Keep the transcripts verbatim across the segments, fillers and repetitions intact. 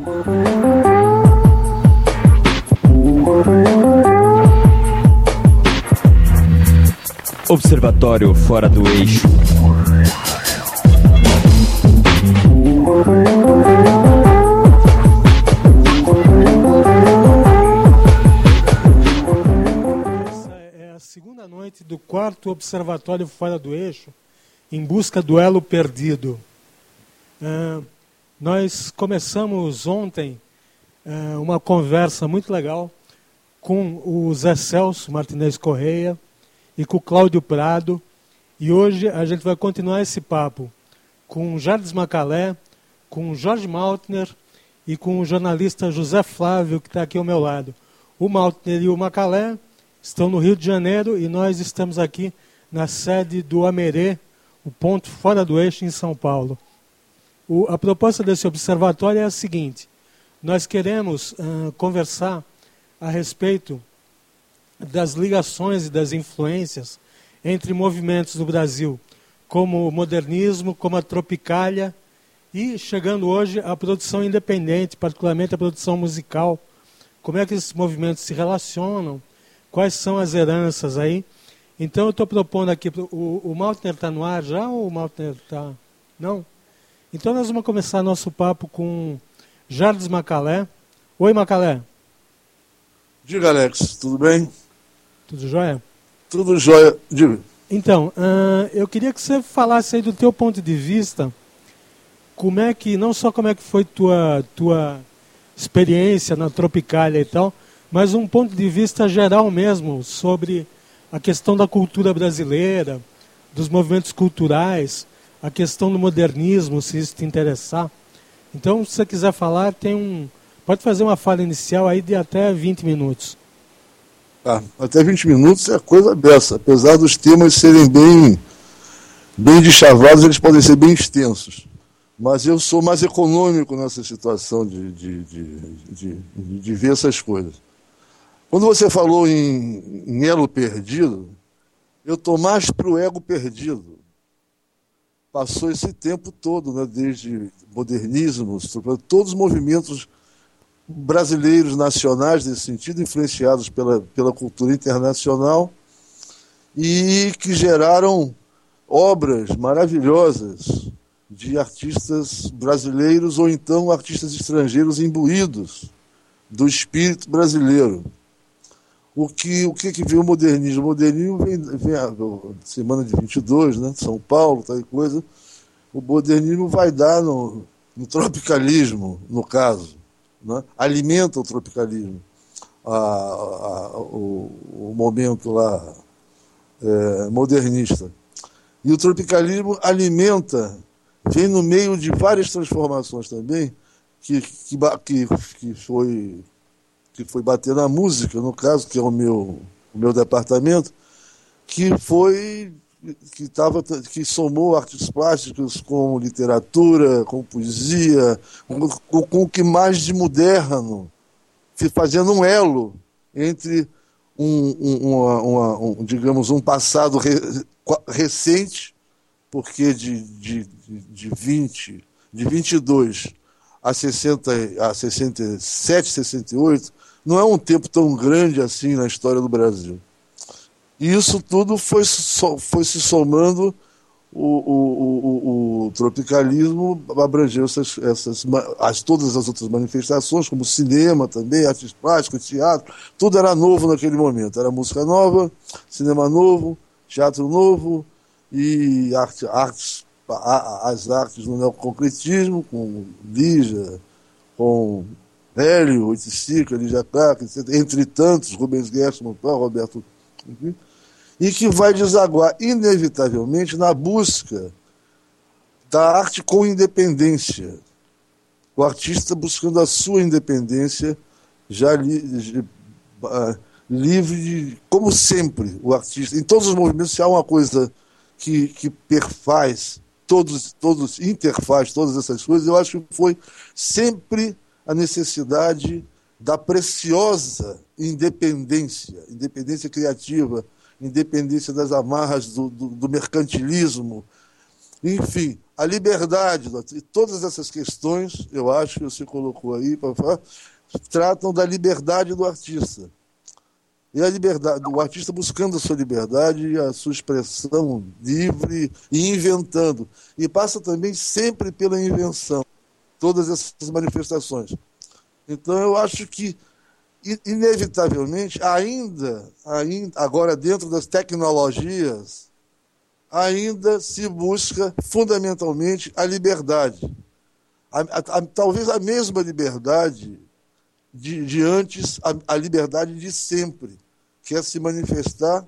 Observatório Fora do Eixo. Essa é a segunda noite do quarto Observatório Fora do Eixo, em busca do elo perdido. Uh, nós começamos ontem uh, uma conversa muito legal com o Zé Celso Martinez Correia e com o Cláudio Prado, e hoje a gente vai continuar esse papo com o Jardes Macalé, com o Jorge Maltner e com o jornalista José Flávio, que está aqui ao meu lado. O Maltner e o Macalé estão no Rio de Janeiro e nós estamos aqui na sede do Amerê, o ponto fora do eixo em São Paulo. O, a proposta desse observatório é a seguinte: nós queremos uh, conversar a respeito das ligações e das influências entre movimentos no Brasil, como o modernismo, como a tropicália, e chegando hoje à produção independente, particularmente a produção musical. Como é que esses movimentos se relacionam, quais são as heranças aí. Então eu estou propondo aqui, o, o Maltner está no ar já ou o Maltner está... Não? Então nós vamos começar nosso papo com Jardes Macalé. Oi, Macalé. Diga, Alex, tudo bem? Tudo jóia? Tudo jóia. Diga. Então, uh, eu queria que você falasse aí do teu ponto de vista, como é que, não só como é que foi tua, tua experiência na Tropicália e tal, mas um ponto de vista geral mesmo sobre a questão da cultura brasileira, dos movimentos culturais, a questão do modernismo, se isso te interessar. Então, se você quiser falar, tem um, pode fazer uma fala inicial aí de até vinte minutos. Ah, até vinte minutos é coisa dessa. Apesar dos temas serem bem, bem deschavados, eles podem ser bem extensos. Mas eu sou mais econômico nessa situação de, de, de, de, de ver essas coisas. Quando você falou em, em elo perdido, eu estou mais para o ego perdido. Passou esse tempo todo, né, desde modernismo, todos os movimentos brasileiros nacionais, nesse sentido, influenciados pela, pela cultura internacional e que geraram obras maravilhosas de artistas brasileiros ou então artistas estrangeiros imbuídos do espírito brasileiro. O que, o que, que veio o modernismo? O modernismo vem, vem a semana de vinte e dois, né, São Paulo, tal coisa. O modernismo vai dar no, no tropicalismo, no caso. Né? Alimenta o tropicalismo, a, a, o, o momento lá é, modernista. E o tropicalismo alimenta, vem no meio de várias transformações também, que, que, que, que, foi, que foi bater na música, no caso, que é o meu, o meu departamento, que foi... Que, tava, que somou artes plásticas com literatura, com poesia, com, com, com o que mais de moderno, fazendo um elo entre um, um, uma, uma, um digamos, um passado re, recente, porque de, de, de, vinte, de vinte e dois a, sessenta, a sessenta e sete, sessenta e oito, não é um tempo tão grande assim na história do Brasil. E isso tudo foi, foi se somando, o, o, o, o tropicalismo abrangeu essas, essas, as, todas as outras manifestações, como cinema também, artes plásticas, teatro, tudo era novo naquele momento. Era música nova, cinema novo, teatro novo e arte, artes, as artes do neoconcretismo, com Lígia, com Hélio, Oiticica, Lígia Clark, etcétera, entre tantos, Rubens Gershman, Roberto... Enfim, e que vai desaguar inevitavelmente na busca da arte com independência. O artista buscando a sua independência, já li, uh, livre de... Como sempre, o artista... Em todos os movimentos, se há uma coisa que, que perfaz, todos, todos interfaz todas essas coisas, eu acho que foi sempre a necessidade da preciosa independência, independência criativa, independência das amarras do, do, do mercantilismo, Enfim, a liberdade, e todas essas questões, eu acho que você colocou aí, para falar, tratam da liberdade do artista. E a liberdade, o artista buscando a sua liberdade, a sua expressão livre e inventando. E passa também sempre pela invenção, todas essas manifestações. Então, eu acho que, inevitavelmente, ainda, ainda agora dentro das tecnologias, ainda se busca fundamentalmente a liberdade. A, a, a, talvez a mesma liberdade de, de antes, a, a liberdade de sempre, que é se manifestar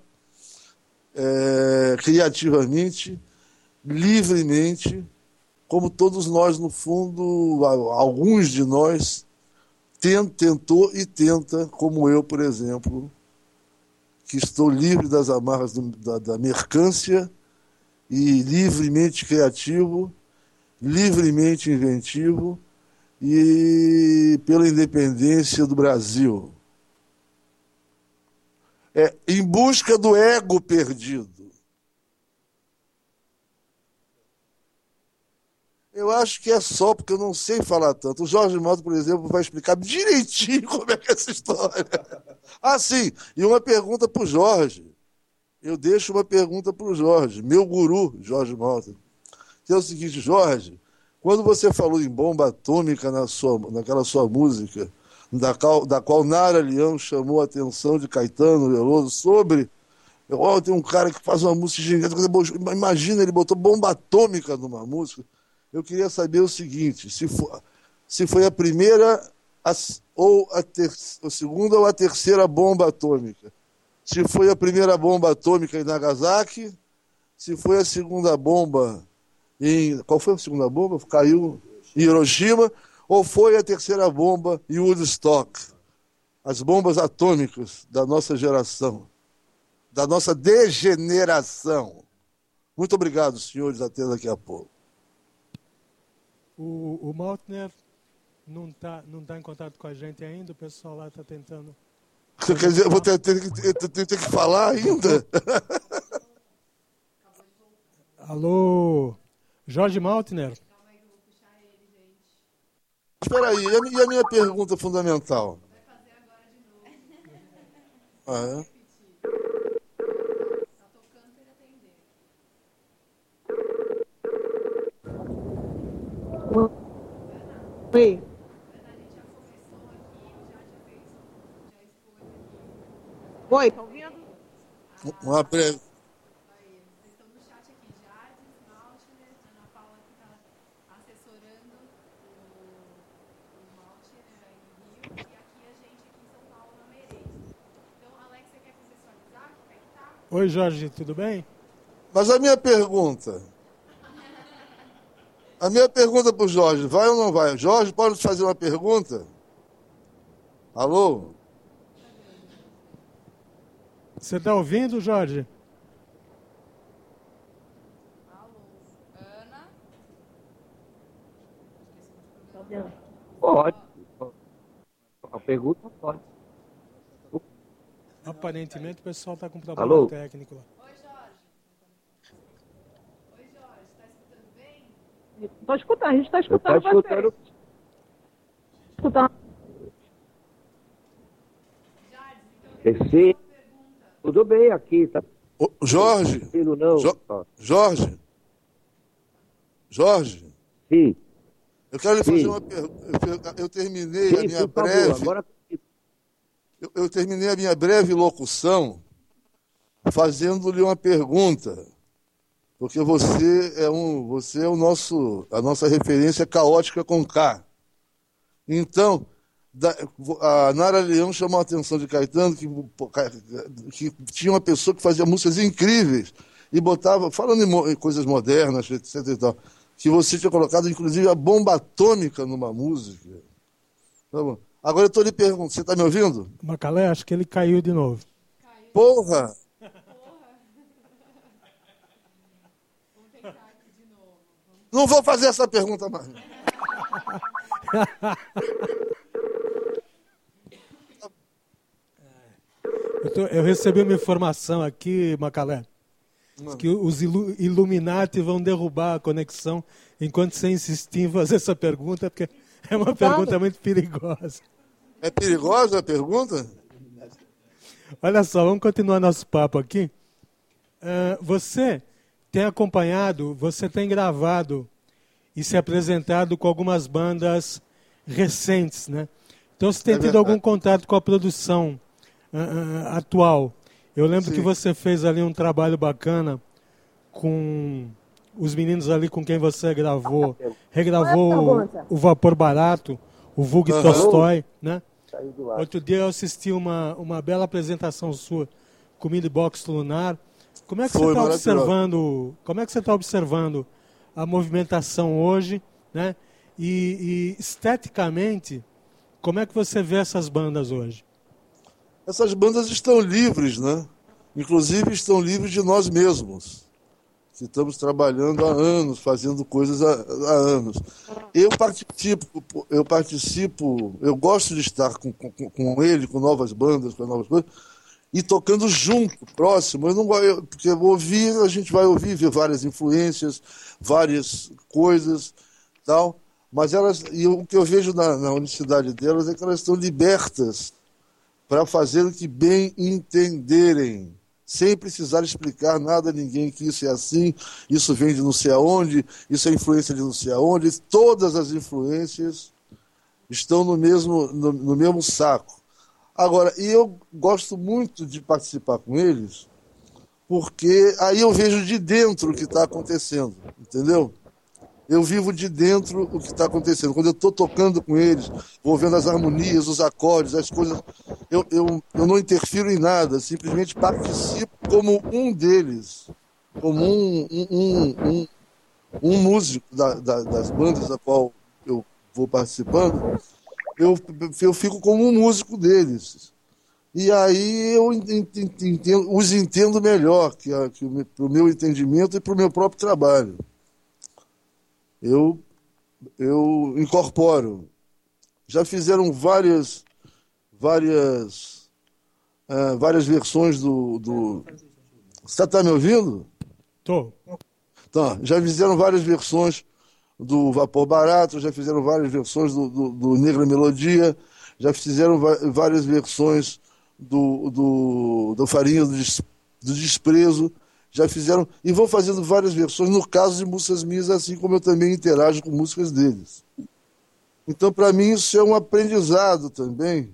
é, criativamente, livremente, como todos nós, no fundo, alguns de nós, tentou e tenta, como eu, por exemplo, que estou livre das amarras do, da, da mercância e livremente criativo, livremente inventivo e pela independência do Brasil. É, em busca do ego perdido. Eu acho que é só porque eu não sei falar tanto. O Jorge Malta, por exemplo, vai explicar direitinho como é que é essa história. Ah, sim, e uma pergunta para o Jorge. Eu deixo uma pergunta para o Jorge, meu guru, Jorge Malta. Que é o seguinte, Jorge, quando você falou em bomba atômica na sua, naquela sua música, da qual, da qual Nara Leão chamou a atenção de Caetano Veloso sobre... Oh, tem um cara que faz uma música gigante, imagina, ele botou bomba atômica numa música. Eu queria saber o seguinte, se, for, se foi a primeira a, ou a, ter, a segunda ou a terceira bomba atômica. Se foi a primeira bomba atômica em Nagasaki, se foi a segunda bomba em... Qual foi a segunda bomba? Caiu em Hiroshima, ou foi a terceira bomba em Woodstock? As bombas atômicas da nossa geração, da nossa degeneração. Muito obrigado, senhores, até daqui a pouco. O, o Maltner não está não tá em contato com a gente ainda, o pessoal lá está tentando... Quer dizer, eu vou ter, ter, ter, ter, ter que falar ainda? Alô, Jorge Maltner? Espera aí, e a, e a minha pergunta fundamental? Vai fazer agora de novo. Ah, é? Tá tocando para ele atender. Oi. Oi, estão ouvindo? Uma breve. Vocês estão no chat aqui, Jardim, Maltner, Ana Paula que está assessorando o, o Maltner aí no Rio, e aqui a gente aqui em São Paulo na Merez. Então, Alex, você quer contextualizar? Como é que tá? Oi, Jorge, tudo bem? Mas a minha pergunta... A minha pergunta para o Jorge, vai ou não vai? Jorge, pode fazer uma pergunta? Alô? Você está ouvindo, Jorge? Alô? Ana? Pode. A pergunta pode. Aparentemente o pessoal está com problema Alô? técnico lá. Oi, Jorge. Oi, Jorge, está escutando bem? Estou escutando, a gente está Eu escutando estou escutando. você. Escutando. Jardim, então... Sim. Tudo bem aqui, tá? Ô, Jorge? Tranquilo, não? Jo- Jorge? Jorge? Sim. Eu quero lhe fazer Sim. uma pergunta. Eu terminei Sim, a minha por favor. breve... Agora... Eu, eu terminei a minha breve locução fazendo-lhe uma pergunta. Porque você é um, você é o nosso, a nossa referência caótica com K. Então, da, a Nara Leão chamou a atenção de Caetano que, que tinha uma pessoa que fazia músicas incríveis e botava, falando em, mo, em coisas modernas, etc e tal, que você tinha colocado, inclusive, a bomba atômica numa música. Tá bom. Agora eu estou lhe perguntando, você está me ouvindo? Macalé, acho que ele caiu de novo. Caiu. Porra! Vamos tentar aqui de novo. Vamos... Não vou fazer essa pergunta mais. Eu, tô, eu recebi uma informação aqui, Macalé, que os ilu Illuminati vão derrubar a conexão enquanto você insistir em fazer essa pergunta, porque é uma pergunta muito perigosa. É perigosa a pergunta? Olha só, vamos continuar nosso papo aqui. Uh, você tem acompanhado, você tem gravado e se apresentado com algumas bandas recentes, né? Então você tem é tido verdade. algum contato com a produção uh, uh, atual. Eu lembro Sim. que você fez ali um trabalho bacana com os meninos ali com quem você gravou, regravou o, o Vapor Barato, o Vug uhum. Tolstói, né? Outro dia eu assisti uma, uma bela apresentação sua com o Mini Box Lunar. Como é que Foi, você está observando? Como é que você está observando a movimentação hoje, né? E, e esteticamente, como é que você vê essas bandas hoje? Essas bandas estão livres, né? Inclusive estão livres de nós mesmos. Que estamos trabalhando há anos, fazendo coisas há, há anos. Eu participo, eu participo, eu gosto de estar com, com, com ele, com novas bandas, com novas coisas, e tocando junto, próximo. Eu não eu, porque ouvir, a gente vai ouvir, ver várias influências, várias coisas, tal. Mas elas, e o que eu vejo na, na unicidade delas é que elas estão libertas para fazer o que bem entenderem, sem precisar explicar nada a ninguém, que isso é assim, isso vem de não sei aonde, isso é influência de não sei aonde. Todas as influências estão no mesmo, no, no mesmo saco. Agora, e eu gosto muito de participar com eles, porque aí eu vejo de dentro o que está acontecendo, entendeu? Eu vivo de dentro o que está acontecendo. Quando eu estou tocando com eles, vou vendo as harmonias, os acordes, as coisas, eu, eu, eu não interfiro em nada, simplesmente participo como um deles, como um, um, um, um, um músico da, da, das bandas da qual eu vou participando, eu, eu fico como um músico deles. E aí eu entendo, os entendo melhor, que, que para o meu entendimento e para o meu próprio trabalho. Eu, eu incorporo. Já fizeram várias, várias, uh, várias versões do... do... Você está me ouvindo? Estou. Tá, já fizeram várias versões do Vapor Barato, já fizeram várias versões do, do, do Negra Melodia, já fizeram várias versões do, do, do Farinha do, Des, do Desprezo, já fizeram, e vão fazendo várias versões, no caso de músicas minhas, assim como eu também interajo com músicas deles. Então, para mim, isso é um aprendizado também,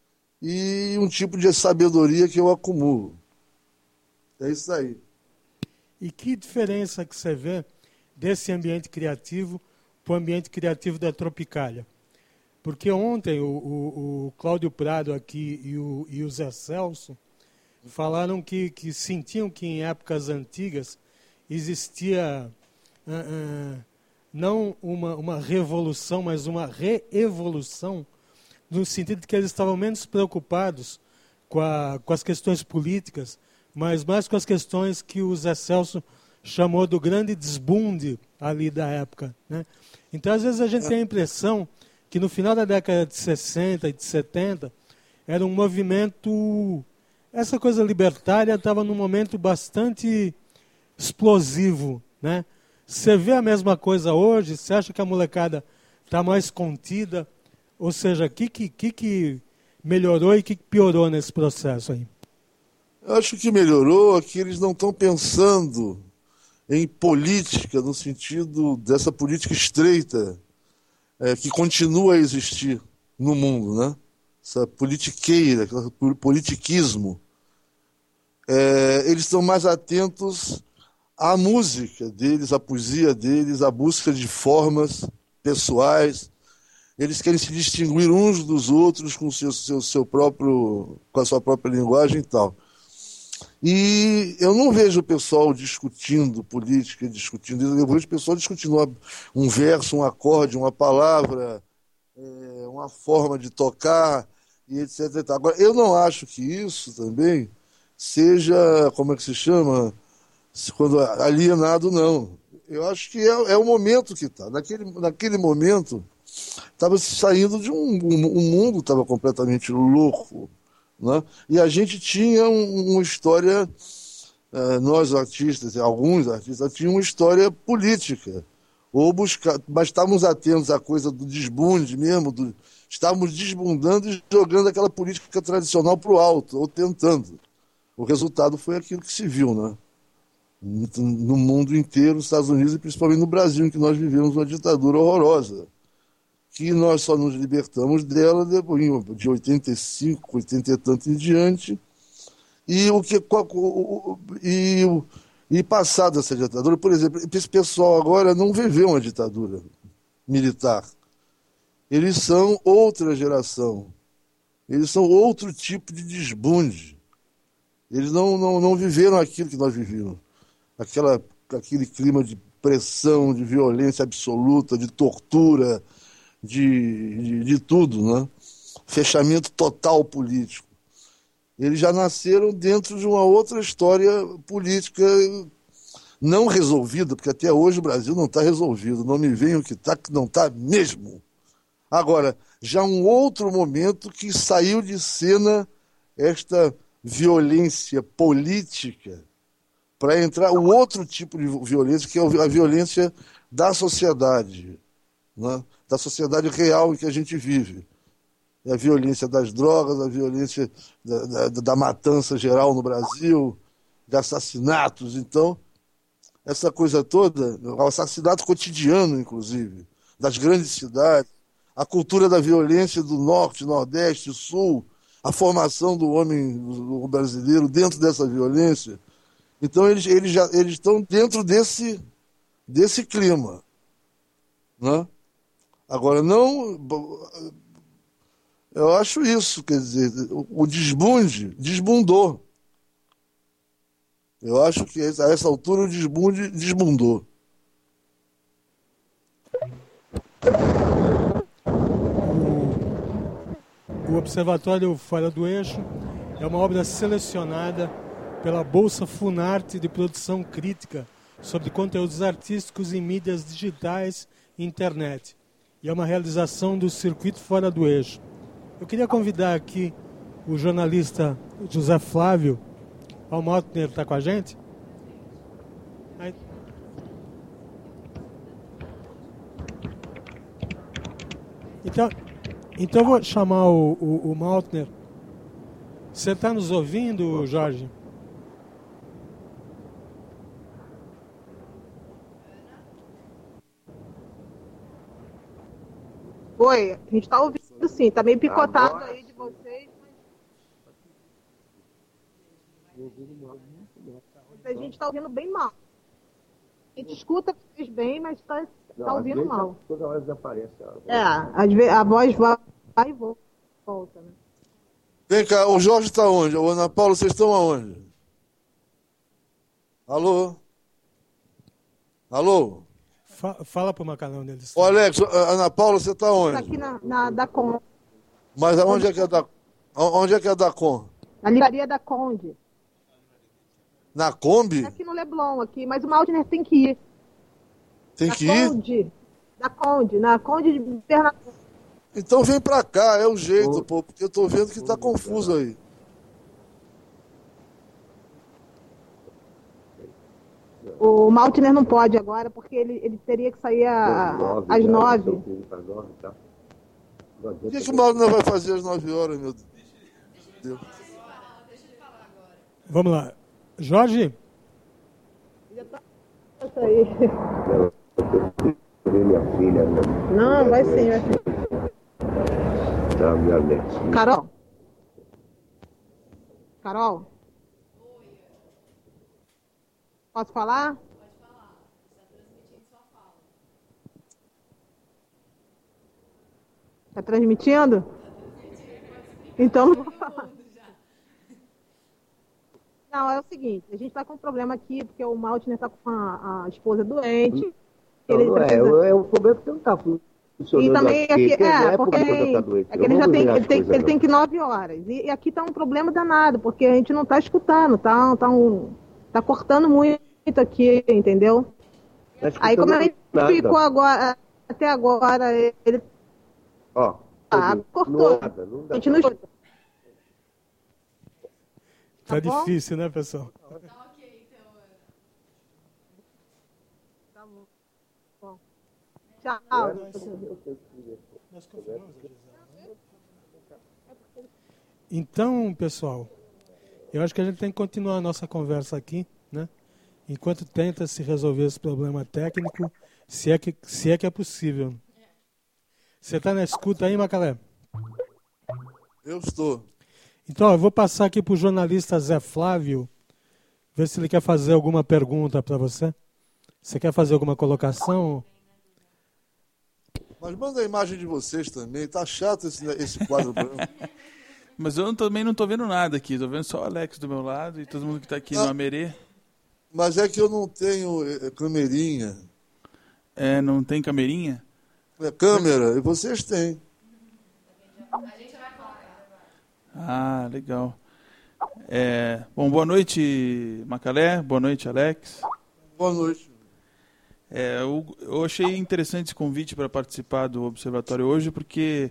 e um tipo de sabedoria que eu acumulo. É isso aí. E que diferença que você vê desse ambiente criativo para o ambiente criativo da Tropicália? Porque ontem o, o, o Cláudio Prado aqui e o, e o Zé Celso falaram que, que sentiam que em épocas antigas existia uh, uh, não uma, uma revolução, mas uma reevolução, no sentido de que eles estavam menos preocupados com, a, com as questões políticas, mas mais com as questões que o Zé Celso chamou do grande desbunde ali da época, né? Então, às vezes, a gente tem a impressão que no final da década de sessenta e de setenta era um movimento... Essa coisa libertária estava num momento bastante explosivo, né? Você vê a mesma coisa hoje? Você acha que a molecada está mais contida? Ou seja, o que, que, que melhorou e o que, que piorou nesse processo aí? Eu acho que melhorou é que eles não estão pensando em política, no sentido dessa política estreita é, que continua a existir no mundo, né? Essa politiqueira, esse politiquismo. É, eles estão mais atentos à música deles, à poesia deles, à busca de formas pessoais. Eles querem se distinguir uns dos outros com, seu, seu, seu próprio, com a sua própria linguagem e tal. E eu não vejo o pessoal discutindo política, discutindo isso. Eu vejo o pessoal discutindo uma, um verso, um acorde, uma palavra, é, uma forma de tocar, e etc, et cetera. Agora, eu não acho que isso também seja, como é que se chama, quando alienado, não. Eu acho que é, é o momento que está. Naquele, naquele momento, estava saindo de um, um, um mundo estava completamente louco, né? E a gente tinha um, uma história eh, nós artistas, alguns artistas, tinham uma história política. Ou buscar, mas estávamos atentos à coisa do desbunde mesmo, do, estávamos desbundando e jogando aquela política tradicional para o alto, ou tentando. O resultado foi aquilo que se viu, né? No mundo inteiro, nos Estados Unidos e principalmente no Brasil, em que nós vivemos uma ditadura horrorosa, que nós só nos libertamos dela depois, de oitenta e cinco, oitenta e tanto em diante, e o que e, e passado essa ditadura, por exemplo, esse pessoal agora não viveu uma ditadura militar. Eles são outra geração. Eles são outro tipo de desbunde. Eles não, não, não viveram aquilo que nós vivemos. Aquela, aquele clima de pressão, de violência absoluta, de tortura, de, de, de tudo, né? Fechamento total político. Eles já nasceram dentro de uma outra história política não resolvida, porque até hoje o Brasil não está resolvido. Não me venham que está, que não está mesmo. Agora, já um outro momento que saiu de cena esta violência política para entrar o outro tipo de violência, que é a violência da sociedade, né? Da sociedade real em que a gente vive. É a violência das drogas, a violência da, da, da matança geral no Brasil, de assassinatos. Então, essa coisa toda, o assassinato cotidiano, inclusive, das grandes cidades, a cultura da violência do norte, nordeste, sul, a formação do homem do brasileiro dentro dessa violência. Então, eles, eles, já, eles estão dentro desse, desse clima. Né? Agora, não... Eu acho isso, quer dizer, o desbunde desbundou. Eu acho que a essa altura o desbunde desbundou. O Observatório Fora do Eixo é uma obra selecionada pela Bolsa Funarte de Produção Crítica sobre conteúdos artísticos em mídias digitais e internet. E é uma realização do Circuito Fora do Eixo. Eu queria convidar aqui o jornalista José Flávio. O Maltner está com a gente? Aí. Então, então eu vou chamar o, o, o Maltner. Você está nos ouvindo, Jorge? Oi, a gente está ouvindo sim, está meio picotado Agora, aí de vocês, mas a gente está ouvindo bem mal. A gente escuta vocês bem, mas está não, ouvindo às vezes, mal. Toda hora desaparece. É, às vezes a voz vai e volta, né? Vem cá, o Jorge está onde? O Ana Paula, vocês estão aonde? Alô? Alô? Fa- fala para o Macalão deles. Ô Alex, a Ana Paula, você está onde? Aqui na, na da Conde, Mas aonde é que é da, onde é que é da Com? na livraria da Conde. Na Kombi? Aqui no Leblon, aqui, mas o Maltner tem que ir. Tem Da que ir? Conde, da Conde, na Conde de Pernambuco. Então vem pra cá, é o jeito, Ô. pô, porque eu tô vendo que tá confuso aí. O Maltner não pode agora, porque ele, ele teria que sair a- às nove. O que, que o Mauro não vai fazer às nove horas, meu Deus? Vamos lá. Jorge? Isso aí. Minha filha, né? Não, vai sim, vai sim. Tá, minha netinha. Carol? Carol? Posso falar? Está transmitindo? Então não vou falar. Não, é o seguinte, a gente está com um problema aqui, porque o Maltner está com a, a esposa doente. Não, ele não é, precisa- é o problema que não tá funcionando E também aqui. aqui, Quer dizer, é, não porque, porque eu tô doente, é que eu ele não já vou tem, virar ele as tem, coisas, ele tem não. que ir nove horas. E, e aqui tá um problema danado, porque a gente não tá escutando, tá, tá, um, tá cortando muito aqui, entendeu? Tá Aí como a gente nada. ficou agora, até agora, ele Ó, Ah, não, cortou. nada, não a dá. gente não escuta. Tá, Tá bom? difícil, né, pessoal? Tá ok, Tchau. Nós confirmamos a Gisela, né? Então, pessoal, eu acho que a gente tem que continuar a nossa conversa aqui, né? Enquanto tenta se resolver esse problema técnico, se é que, se é, que é possível. Você está na escuta aí, Macalé? Eu estou. Então, ó, eu vou passar aqui para o jornalista Zé Flávio, ver se ele quer fazer alguma pergunta para você. Você quer fazer alguma colocação? Mas manda a imagem de vocês também. Tá chato esse, esse quadro branco. Mas eu não- também não estou vendo nada aqui. Estou vendo só o Alex do meu lado e todo mundo que está aqui no Ah. Amerê. Mas é que eu não tenho é, câmerinha. É, não tem camerinha? É, câmera, e vocês têm. Ah, legal. É, bom, boa noite, Macalé. Boa noite, Alex. Boa noite. É, eu, eu achei interessante esse convite para participar do Observatório hoje, porque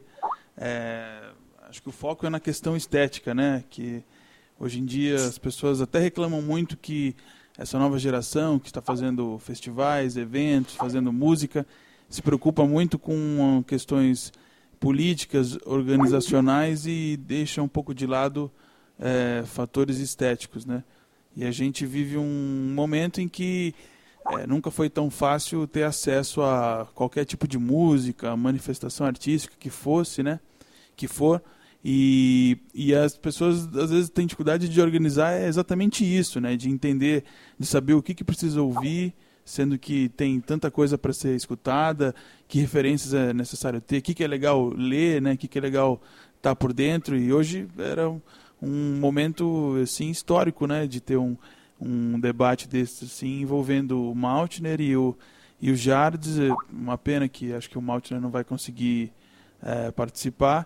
é, acho que o foco é na questão estética, né? Que hoje em dia as pessoas até reclamam muito que essa nova geração que está fazendo festivais, eventos, fazendo música, se preocupa muito com questões políticas, organizacionais e deixa um pouco de lado é, fatores estéticos, né? E a gente vive um momento em que é, nunca foi tão fácil ter acesso a qualquer tipo de música, manifestação artística que fosse, né? Que for. E, e as pessoas às vezes têm dificuldade de organizar é exatamente isso, né? De entender, de saber o que, que precisa ouvir, sendo que tem tanta coisa para ser escutada, que referências é necessário ter, o que, que é legal ler, né? O que, que é legal estar por dentro. E hoje era um, um momento assim, histórico, né? De ter um, um debate desse assim, envolvendo o Maltner e o, e o Jardes. É uma pena que acho que o Maltner não vai conseguir é, participar.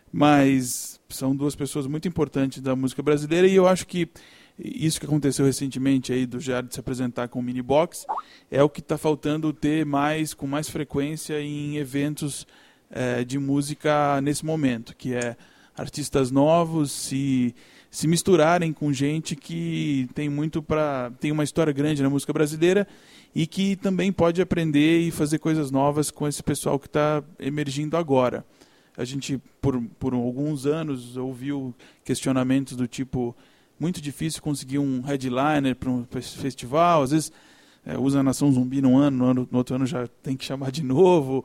Mas são duas pessoas muito importantes da música brasileira e eu acho que isso que aconteceu recentemente aí do Jardim se apresentar com o mini box é o que está faltando ter mais, com mais frequência em eventos é, de música nesse momento, que é artistas novos se, se misturarem com gente que tem muito para tem uma história grande na música brasileira e que também pode aprender e fazer coisas novas com esse pessoal que está emergindo agora. A gente, por, por alguns anos, ouviu questionamentos do tipo muito difícil conseguir um headliner para um festival, às vezes é, usa a Nação Zumbi num ano, no, ano, no outro ano já tem que chamar de novo.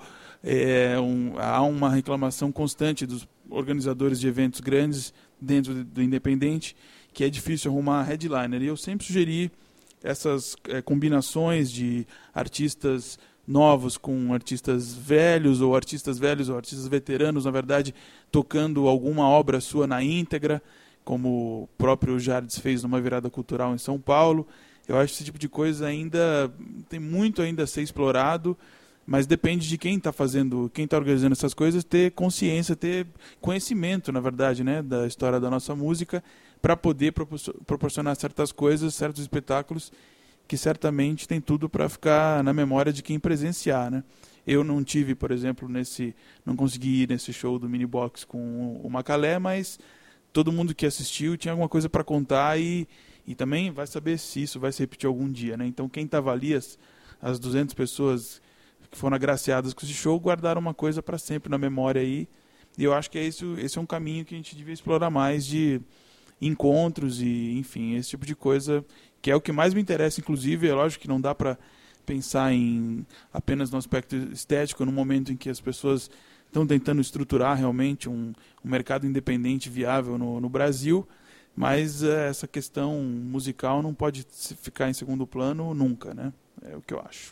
É, um, há uma reclamação constante dos organizadores de eventos grandes dentro do, do Independente, que é difícil arrumar headliner. E eu sempre sugeri essas é, combinações de artistas novos com artistas velhos, ou artistas velhos ou artistas veteranos, na verdade, tocando alguma obra sua na íntegra, como o próprio Jardes fez numa virada cultural em São Paulo. Eu acho que esse tipo de coisa ainda tem muito ainda a ser explorado, mas depende de quem está fazendo, quem está organizando essas coisas, ter consciência, ter conhecimento, na verdade, né, da história da nossa música, para poder proporcionar certas coisas, certos espetáculos que certamente tem tudo para ficar na memória de quem presenciar, né? Eu não tive, por exemplo, nesse, não consegui ir nesse show do Mini Box com o Macalé, mas todo mundo que assistiu tinha alguma coisa para contar e, e também vai saber se isso vai se repetir algum dia, né? Então quem estava ali, as, as duzentas pessoas que foram agraciadas com esse show, guardaram uma coisa para sempre na memória aí. E eu acho que é isso, esse é um caminho que a gente devia explorar mais, de encontros e, enfim, esse tipo de coisa, que é o que mais me interessa, inclusive. É lógico que não dá para pensar em apenas no aspecto estético, no momento em que as pessoas estão tentando estruturar realmente um, um mercado independente viável no, no Brasil, mas é, essa questão musical não pode ficar em segundo plano nunca, né? É o que eu acho.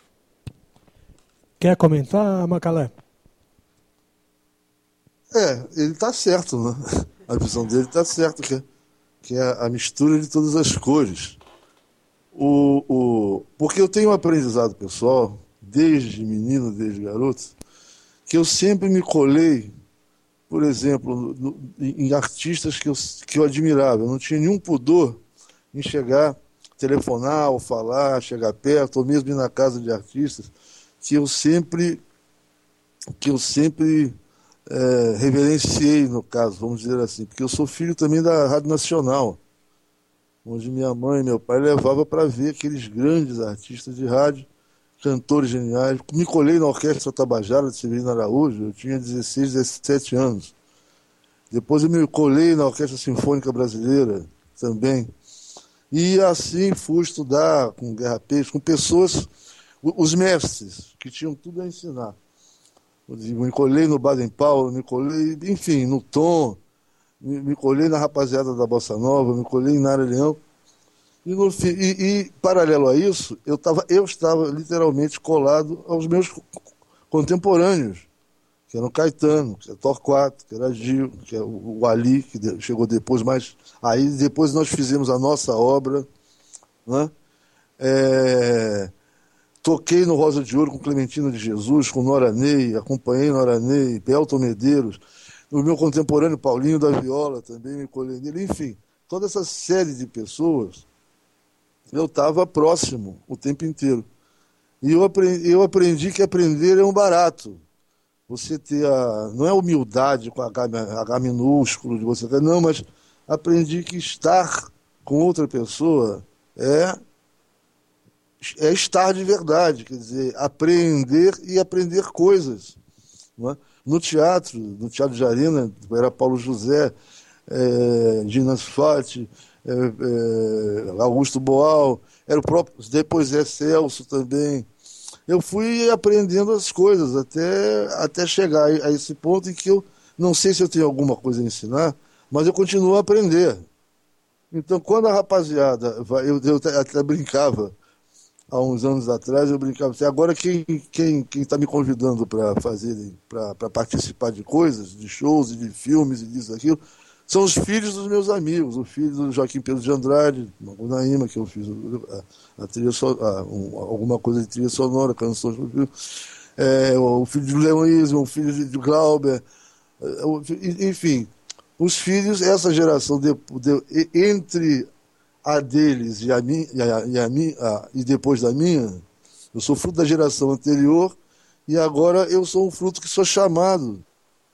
Quer comentar, Macalé? É, ele está certo, né? A visão dele está certa, que, é, que é a mistura de todas as cores. O, o, porque eu tenho um aprendizado pessoal, desde menino, desde garoto, que eu sempre me colei, por exemplo, no, em artistas que eu, que eu admirava. Eu não tinha nenhum pudor em chegar, telefonar ou falar, chegar perto, ou mesmo ir na casa de artistas, que eu sempre, que eu sempre é, reverenciei, no caso, vamos dizer assim, porque eu sou filho também da Rádio Nacional, onde minha mãe e meu pai levavam para ver aqueles grandes artistas de rádio cantores geniais. Me colei na Orquestra Tabajara de Severino Araújo, eu tinha dezesseis, dezessete anos. Depois eu me colei na Orquestra Sinfônica Brasileira também. E assim fui estudar com Guerra Peixe, com pessoas, os mestres, que tinham tudo a ensinar. Me colei no Baden Powell, me colei, enfim, no Tom, me, me colei na rapaziada da Bossa Nova, me colei em Nara Leão. E, no, e, e, paralelo a isso, eu, tava, eu estava literalmente colado aos meus contemporâneos, que eram Caetano, que era Torquato, que era Gil, que é o, o Ali, que de, chegou depois, mas aí depois nós fizemos a nossa obra, né? É, toquei no Rosa de Ouro com Clementina de Jesus, com Nora Ney, acompanhei Nora Ney, Belton Medeiros, o meu contemporâneo Paulinho da Viola também me colhei nele, enfim, toda essa série de pessoas, eu estava próximo o tempo inteiro. E eu aprendi, eu aprendi que aprender é um barato. Você ter a... não é humildade com H, H minúsculo de você, não, mas aprendi que estar com outra pessoa é, é estar de verdade, quer dizer, aprender e aprender coisas. Não é? No teatro, no Teatro de Arena, era Paulo José, é, Gina Sfatti, é, é, Augusto Boal, era o próprio, depois é Celso também. Eu fui aprendendo as coisas até, até chegar a esse ponto em que eu não sei se eu tenho alguma coisa a ensinar, mas eu continuo a aprender. Então, quando a rapaziada, eu, eu até brincava, há uns anos atrás, eu brincava assim, agora quem quem quem está me convidando para fazer, para participar de coisas, de shows e de filmes e disso, aquilo, são os filhos dos meus amigos, o filho do Joaquim Pedro de Andrade, o Naíma, que eu fiz a, a trilha so, a, um, alguma coisa de trilha sonora, canções, é, o filho de Leonismo, o filho de, de Glauber, enfim, os filhos, essa geração de, de, entre a deles e a minha, e, a, e, a minha a, e depois da minha, eu sou fruto da geração anterior e agora eu sou um fruto que sou chamado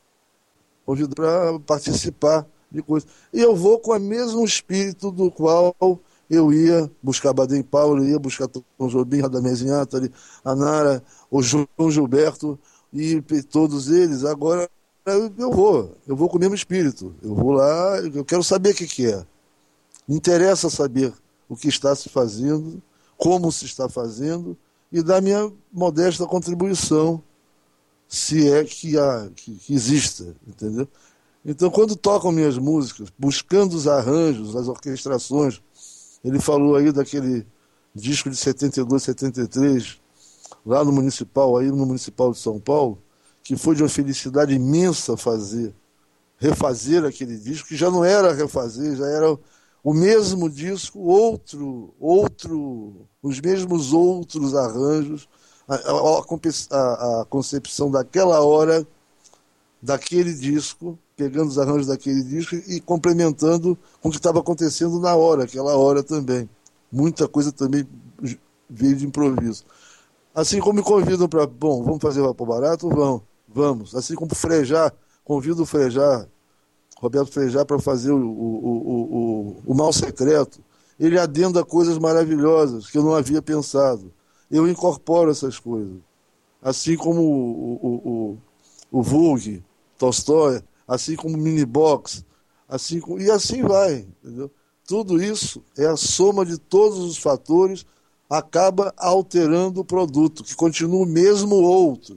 para participar de coisas. E eu vou com o mesmo espírito do qual eu ia buscar Baden Powell, ia buscar Tom Jobim, Radamés Inátali, a Nara, o João Gilberto e todos eles. Agora eu vou, eu vou com o mesmo espírito. Eu vou lá, eu quero saber o que, que é. Me interessa saber o que está se fazendo, como se está fazendo e dar minha modesta contribuição, se é que, há, que, que exista, entendeu? Então, quando tocam minhas músicas, buscando os arranjos, as orquestrações, ele falou aí daquele disco de setenta e dois, setenta e três, lá no Municipal, aí no Municipal de São Paulo, que foi de uma felicidade imensa fazer, refazer aquele disco, que já não era refazer, já era o mesmo disco, outro, outro, os mesmos outros arranjos, a, a, a, a concepção daquela hora, daquele disco, pegando os arranjos daquele disco e complementando com o que estava acontecendo na hora, aquela hora também. Muita coisa também veio de improviso. Assim como me convidam para, bom, vamos fazer Vapor Barato? Vamos, vamos. Assim como Frejá, convido o Frejá, Roberto Frejá, para fazer o, o, o, o, o Mal Secreto. Ele adenda coisas maravilhosas que eu não havia pensado. Eu incorporo essas coisas. Assim como o, o, o, o Vulg, Tolstói, assim como o Minibox, assim como, e assim vai. Entendeu? Tudo isso é a soma de todos os fatores, acaba alterando o produto, que continua o mesmo outro.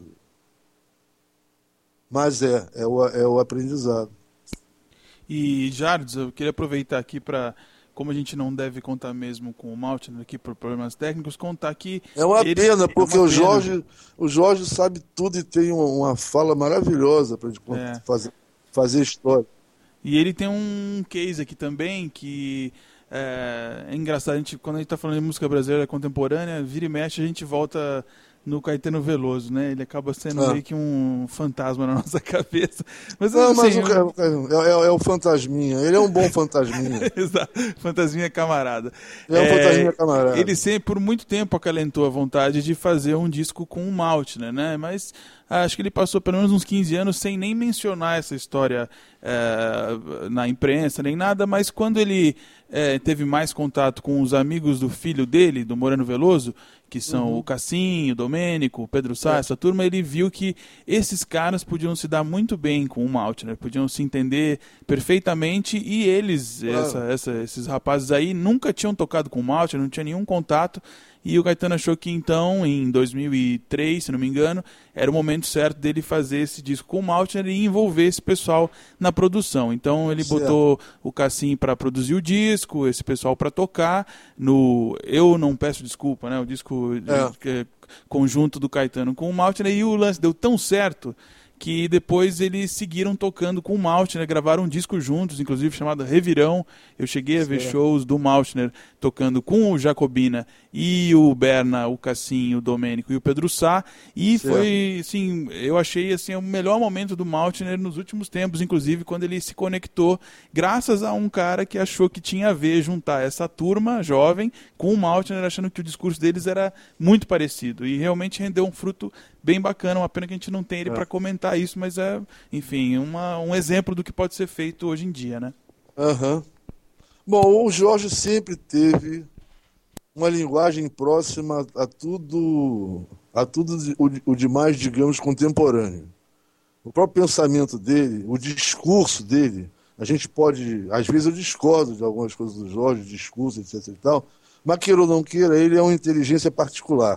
Mas é, é o, é o aprendizado. E, Jardes, eu queria aproveitar aqui para, como a gente não deve contar mesmo com o Maltner aqui por problemas técnicos, contar aqui... É uma ele, pena, porque é uma o, pena. Jorge, o Jorge sabe tudo e tem uma, uma fala maravilhosa para é. fazer, fazer história. E ele tem um case aqui também que é, é engraçado. A gente, quando a gente está falando de música brasileira contemporânea, vira e mexe, a gente volta no Caetano Veloso, né? Ele acaba sendo ah. meio que um fantasma na nossa cabeça. Mas, não, assim, mas o, é, é, é o fantasminha. Ele é um bom fantasminha. Exato. Fantasminha camarada. É um é, fantasminha camarada. Ele sempre, por muito tempo, acalentou a vontade de fazer um disco com o Maltner, né? Mas acho que ele passou pelo menos uns quinze anos sem nem mencionar essa história é, na imprensa, nem nada, mas quando ele é, teve mais contato com os amigos do filho dele, do Moreno Veloso, que são uhum. o Cassim, o Domênico, o Pedro Sá, é. essa turma, ele viu que esses caras podiam se dar muito bem com o Maltner, podiam se entender perfeitamente, e eles, claro. essa, essa, esses rapazes aí, nunca tinham tocado com o Maltner, não tinha nenhum contato, e o Caetano achou que então, em dois mil e três, se não me engano, era o momento certo dele fazer esse disco com o Maltner e envolver esse pessoal na produção. Então ele certo. botou o Cassim para produzir o disco, esse pessoal para tocar. No Eu Não Peço Desculpa, né? O disco é. conjunto do Caetano com o Maltner, e o lance deu tão certo que depois eles seguiram tocando com o Maltner, gravaram um disco juntos, inclusive chamado Revirão. Eu cheguei a ver Sim. shows do Maltner tocando com o Jacobina e o Berna, o Cassim, o Domênico e o Pedro Sá, e Sim. foi, assim, eu achei assim, o melhor momento do Maltner nos últimos tempos, inclusive quando ele se conectou, graças a um cara que achou que tinha a ver juntar essa turma jovem com o Maltner, achando que o discurso deles era muito parecido, e realmente rendeu um fruto bem bacana. Uma pena que a gente não tem ele é. para comentar isso, mas é, enfim, uma, um exemplo do que pode ser feito hoje em dia, né? Uhum. Bom, o Jorge sempre teve uma linguagem próxima a tudo, a tudo o, o demais, digamos, contemporâneo. O próprio pensamento dele, o discurso dele, a gente pode, às vezes eu discordo de algumas coisas do Jorge, discurso, etc e tal, mas queira ou não queira, ele é uma inteligência particular.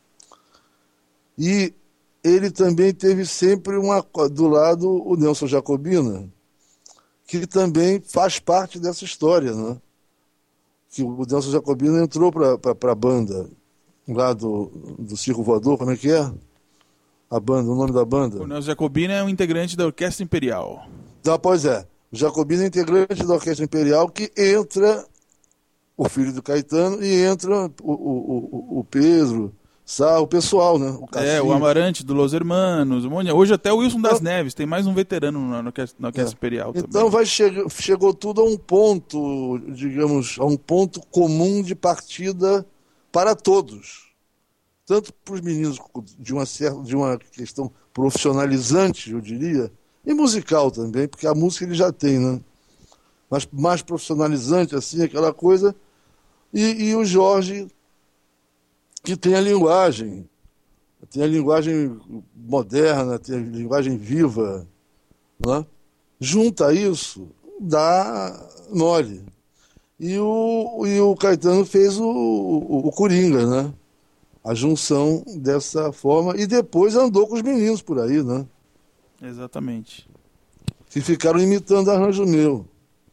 E ele também teve sempre uma, do lado o Nelson Jacobina, que também faz parte dessa história, né? Que o Nelson Jacobina entrou para a banda lá do, do Circo Voador, como é que é? A banda, o nome da banda? O Nelson Jacobina é um integrante da Orquestra Imperial. Ah, pois é. O Jacobina é integrante da Orquestra Imperial, que entra o filho do Caetano e entra o, o, o, o Pedro... O pessoal, né? O é, o Amarante do Los Hermanos, hoje até o Wilson das então, Neves, tem mais um veterano na Orquestra, na orquestra é. Imperial então também. Vai che chegou tudo a um ponto, digamos, a um ponto comum de partida para todos. Tanto para os meninos de uma, certa, de uma questão profissionalizante, eu diria, e musical também, porque a música ele já tem, né? Mas mais profissionalizante, assim, aquela coisa. E, e o Jorge, que tem a linguagem, tem a linguagem moderna, tem a linguagem viva, né? Junta isso, dá mole. E o, e o Caetano fez o, o, o Coringa, né? A junção dessa forma, e depois andou com os meninos por aí, né? Exatamente. Que ficaram imitando arranjo meu.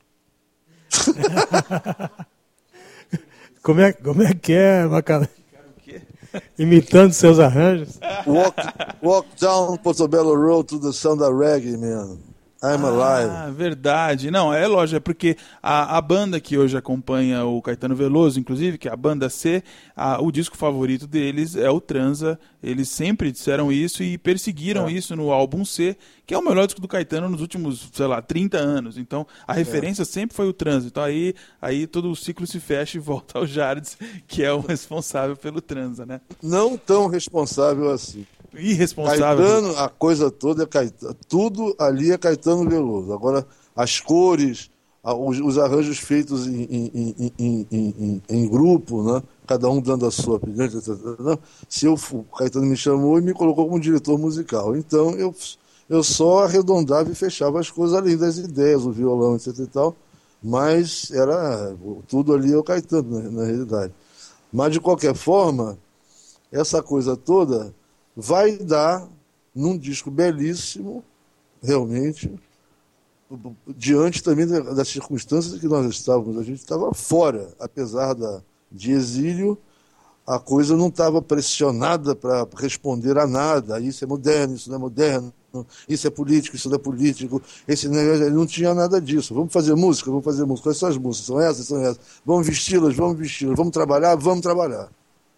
como, é, como é que é, Macalé? Imitando seus arranjos. Walk, walk down Portobello Road to the sound of reggae, man. I'm alive. Ah, verdade. Não, é lógico, é porque a, a banda que hoje acompanha o Caetano Veloso, inclusive, que é a banda C, a, o disco favorito deles é o Transa. Eles sempre disseram isso e perseguiram é. isso no álbum C, que é o melhor disco do Caetano nos últimos, sei lá, trinta anos. Então, a referência é. sempre foi o Transa. Então, aí, aí todo o ciclo se fecha e volta ao Jardes, que é o responsável pelo Transa, né? Não tão responsável assim. Irresponsável. Caetano, a coisa toda é Caetano. Tudo ali é Caetano Veloso. Agora, as cores, os, os arranjos feitos em, em, em, em, em, em grupo, né? Cada um dando a sua opinião. Se eu, o Caetano me chamou e me colocou como diretor musical. Então, eu, eu só arredondava e fechava as coisas além das ideias, o violão, etc e tal. Mas era, tudo ali é o Caetano, na, na realidade. Mas, de qualquer forma, essa coisa toda vai dar num disco belíssimo, realmente, diante também das circunstâncias que nós estávamos. A gente estava fora, apesar da, de exílio, a coisa não estava pressionada para responder a nada. Isso é moderno, isso não é moderno, isso é político, isso não é político. Esse negócio, não tinha nada disso. Vamos fazer música, vamos fazer música. Quais são as músicas? São essas, são essas. Vamos vesti-las, vamos vesti-las. Vamos trabalhar, vamos trabalhar.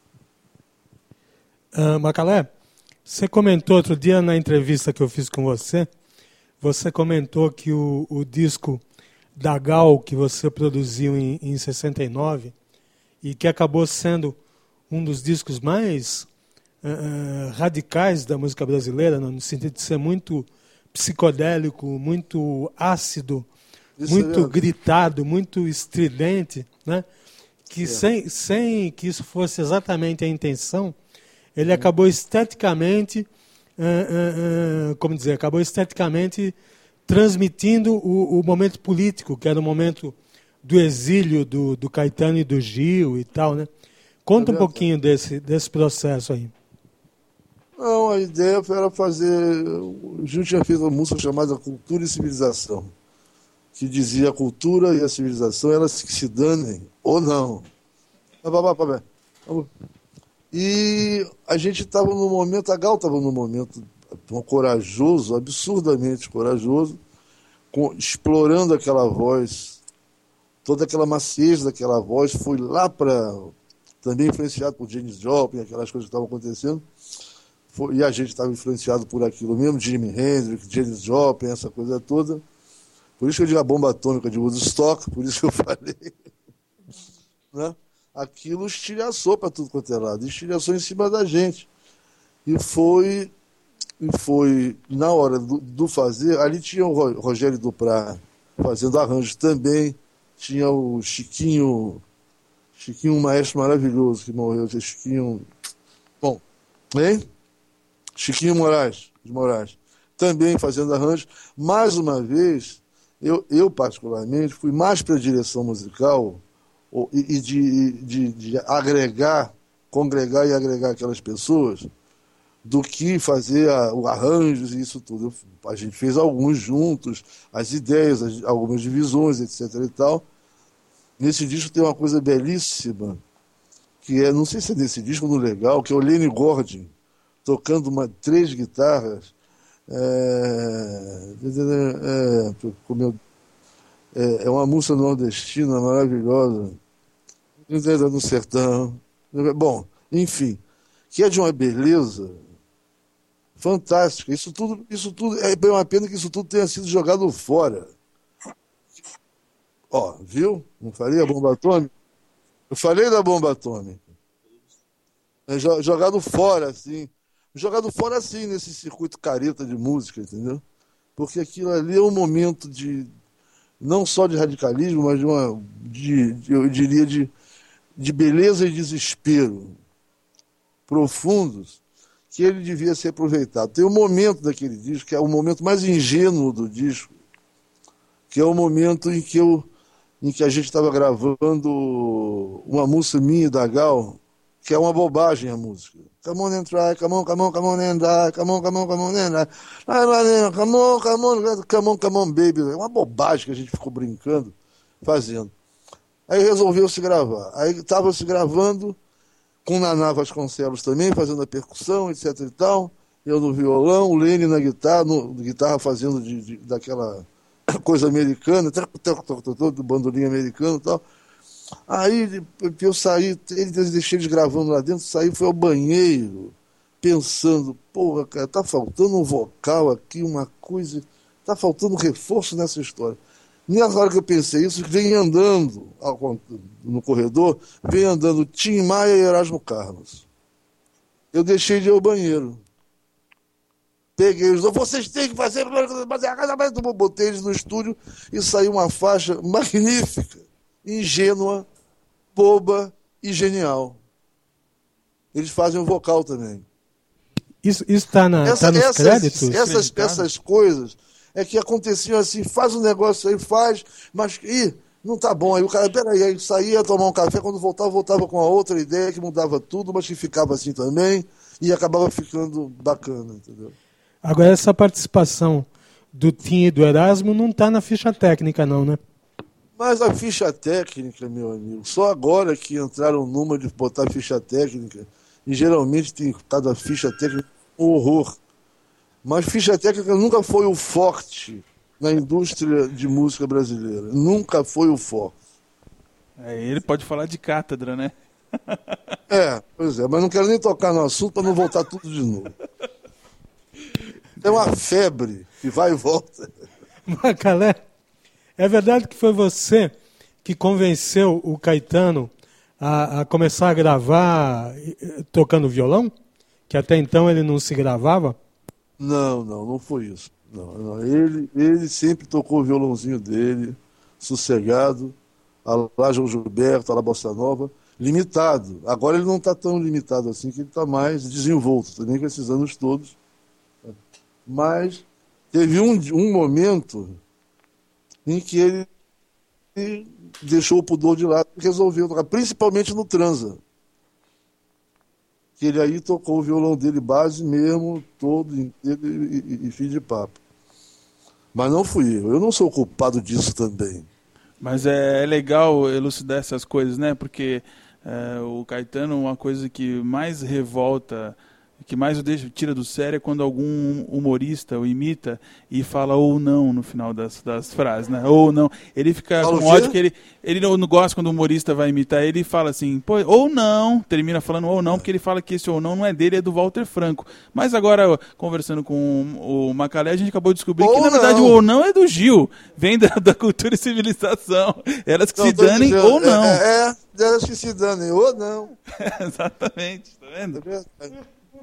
Uh, Macalé, você comentou outro dia na entrevista que eu fiz com você, você comentou que o, o disco da Gal que você produziu em, em sessenta e nove e que acabou sendo um dos discos mais uh, radicais da música brasileira, no sentido de ser muito psicodélico, muito ácido, Isso muito é... gritado, muito estridente, né? Que É. sem, sem que isso fosse exatamente a intenção, ele acabou esteticamente, uh, uh, uh, como dizer, acabou esteticamente transmitindo o, o momento político, que era o momento do exílio do, do Caetano e do Gil e tal, né? Conta um pouquinho desse, desse processo aí. Não, a ideia era fazer... O Gil tinha feito uma música chamada Cultura e Civilização, que dizia a cultura e a civilização, elas que se danem ou não. E a gente estava no momento, a Gal estava num momento corajoso, absurdamente corajoso, com, explorando aquela voz, toda aquela maciez daquela voz, foi lá para... Também influenciado por Janis Joplin, aquelas coisas que estavam acontecendo, foi, e a gente estava influenciado por aquilo mesmo, Jimi Hendrix, Janis Joplin, essa coisa toda. Por isso que eu digo a bomba atômica de Woodstock, por isso que eu falei. Né? Aquilo estilhaçou para tudo quanto é lado, estilhaçou em cima da gente. E foi, e foi na hora do, do fazer, ali tinha o Rogério Duprá fazendo arranjos também, tinha o Chiquinho, Chiquinho, um maestro maravilhoso que morreu, Chiquinho, bom, hein? Chiquinho Moraes, de Moraes, também fazendo arranjos. Mais uma vez, eu, eu particularmente fui mais para a direção musical e, e de, de, de agregar, congregar e agregar aquelas pessoas, do que fazer a, o arranjos e isso tudo. A gente fez alguns juntos, as ideias, as, algumas divisões, etc e tal. Nesse disco tem uma coisa belíssima, que é, não sei se é nesse disco no legal, que é o Lenny Gordon tocando uma, três guitarras, é, é, como é, é uma música nordestina maravilhosa, no sertão, bom, enfim, que é de uma beleza fantástica. Isso tudo, isso tudo é bem uma pena que isso tudo tenha sido jogado fora. Ó, viu? Não falei a bomba atômica? Eu falei da bomba atômica. É jogado fora, assim. Jogado fora, assim, nesse circuito careta de música, entendeu? Porque aquilo ali é um momento de... Não só de radicalismo, mas de uma... De, de, eu diria de, de beleza e desespero profundos, que ele devia ser aproveitado. Tem um momento daquele disco, que é o momento mais ingênuo do disco, que é o momento em que eu... em que a gente estava gravando uma música minha e da Gal, que é uma bobagem a música. Come on and try, come on, come on, come on and die, come on, come on, come on and die, come on, come on, come on, come on, baby. É uma bobagem que a gente ficou brincando, fazendo. Aí resolveu se gravar. Aí estava se gravando com o Naná Vasconcelos também, fazendo a percussão, etc e tal, eu no violão, o Lenny na guitarra, no, guitarra fazendo de, de, daquela... coisa americana, do bandolim americano e tal. Aí eu saí, ele deixei eles gravando lá dentro, saí, fui ao banheiro, pensando, porra, cara, tá faltando um vocal aqui, uma coisa, tá faltando reforço nessa história. Nessa hora que eu pensei isso, vem andando no corredor, vem andando Tim Maia e Erasmo Carlos. Eu deixei de ir ao banheiro. Peguei os dois, vocês têm que fazer, botei eles no estúdio e saiu uma faixa magnífica, ingênua, boba e genial. Eles fazem o vocal também. Isso está na, Essa, tá nos essas, créditos? Essas, essas coisas é que aconteciam assim, faz um negócio aí, faz, mas ih, não tá bom. Aí o cara, peraí, aí saía tomar um café, quando voltava, voltava com a outra ideia que mudava tudo, mas que ficava assim também e acabava ficando bacana, entendeu? Agora, essa participação do Tim e do Erasmo não está na ficha técnica, não, né? Mas a ficha técnica, meu amigo, só agora que entraram o número de botar ficha técnica, e geralmente tem cada ficha técnica um horror. Mas ficha técnica nunca foi o forte na indústria de música brasileira. Nunca foi o forte. É, ele pode falar de cátedra, né? É, pois é, mas não quero nem tocar no assunto para não voltar tudo de novo. É uma febre que vai e volta. Macalé, é verdade que foi você que convenceu o Caetano a, a começar a gravar tocando violão? que até então ele não se gravava? Não, não, não foi isso. Não, não. Ele, ele sempre tocou o violãozinho dele, sossegado, a lá João Gilberto, a lá Bossa Nova, limitado. Agora ele não está tão limitado assim, que ele está mais desenvolto, também com esses anos todos. Mas teve um, um momento em que ele deixou o pudor de lado e resolveu tocar, principalmente no transa. Que ele aí tocou o violão dele base mesmo, todo inteiro e, e, e fim de papo. Mas não fui eu, eu não sou culpado disso também. Mas é, é legal elucidar essas coisas, né? Porque é, o Caetano, uma coisa que mais revolta, que mais o deixa, tira do sério é quando algum humorista o imita e fala ou não no final das, das frases, né? Ou não. Ele fica Fala com o quê? ódio que ele, ele não, não gosta quando o humorista vai imitar ele e fala assim, pô, ou não, termina falando ou não, porque ele fala que esse ou não não é dele, é do Walter Franco. Mas agora, conversando com o Macalé, a gente acabou de descobrir Ou que, na verdade, não. o ou não é do Gil, vem da, da cultura e civilização. Elas que Não, se tô danem dizendo, ou não. É, é, elas que se danem ou não. Exatamente, tá vendo? É verdade.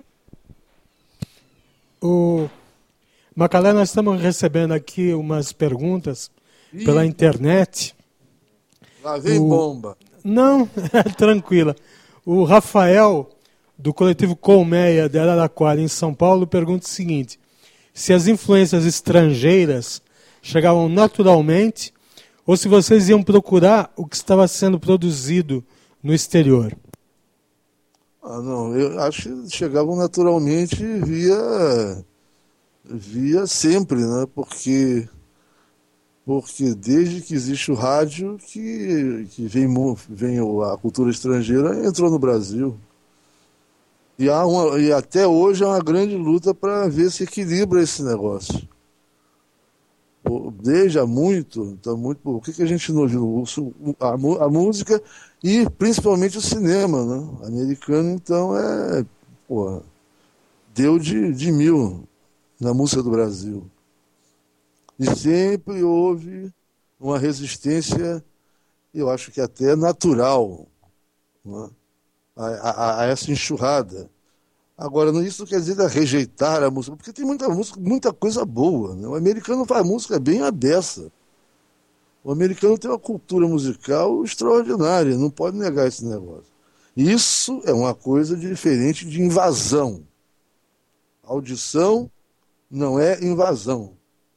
O Macalé, nós estamos recebendo aqui umas perguntas Ih. pela internet. Lá vem O- bomba. Não, tranquila. O Rafael, do coletivo Colmeia de Araraquara, em São Paulo, pergunta o seguinte: se as influências estrangeiras chegavam naturalmente ou se vocês iam procurar o que estava sendo produzido no exterior. Ah, não, eu acho que chegavam naturalmente via, via sempre, né? Porque, porque desde que existe o rádio que, que vem, mu- vem o- a cultura estrangeira entrou no Brasil. E, há uma, e até hoje é uma grande luta para ver se equilibra esse negócio. Pô, desde há muito, tá muito, por que que a gente não ouviu o su- a, mu- a música e principalmente o cinema, né? Americano, então, é, pô, deu de, de mil na música do Brasil. E sempre houve uma resistência, eu acho que até natural, né? a, a- a essa enxurrada. Agora, não- isso não quer dizer rejeitar a música, porque tem muita música, muita coisa boa, né? O americano faz música bem à beça. O americano tem uma cultura musical extraordinária, não pode negar esse negócio. Isso é uma coisa diferente de invasão. Audição não é invasão.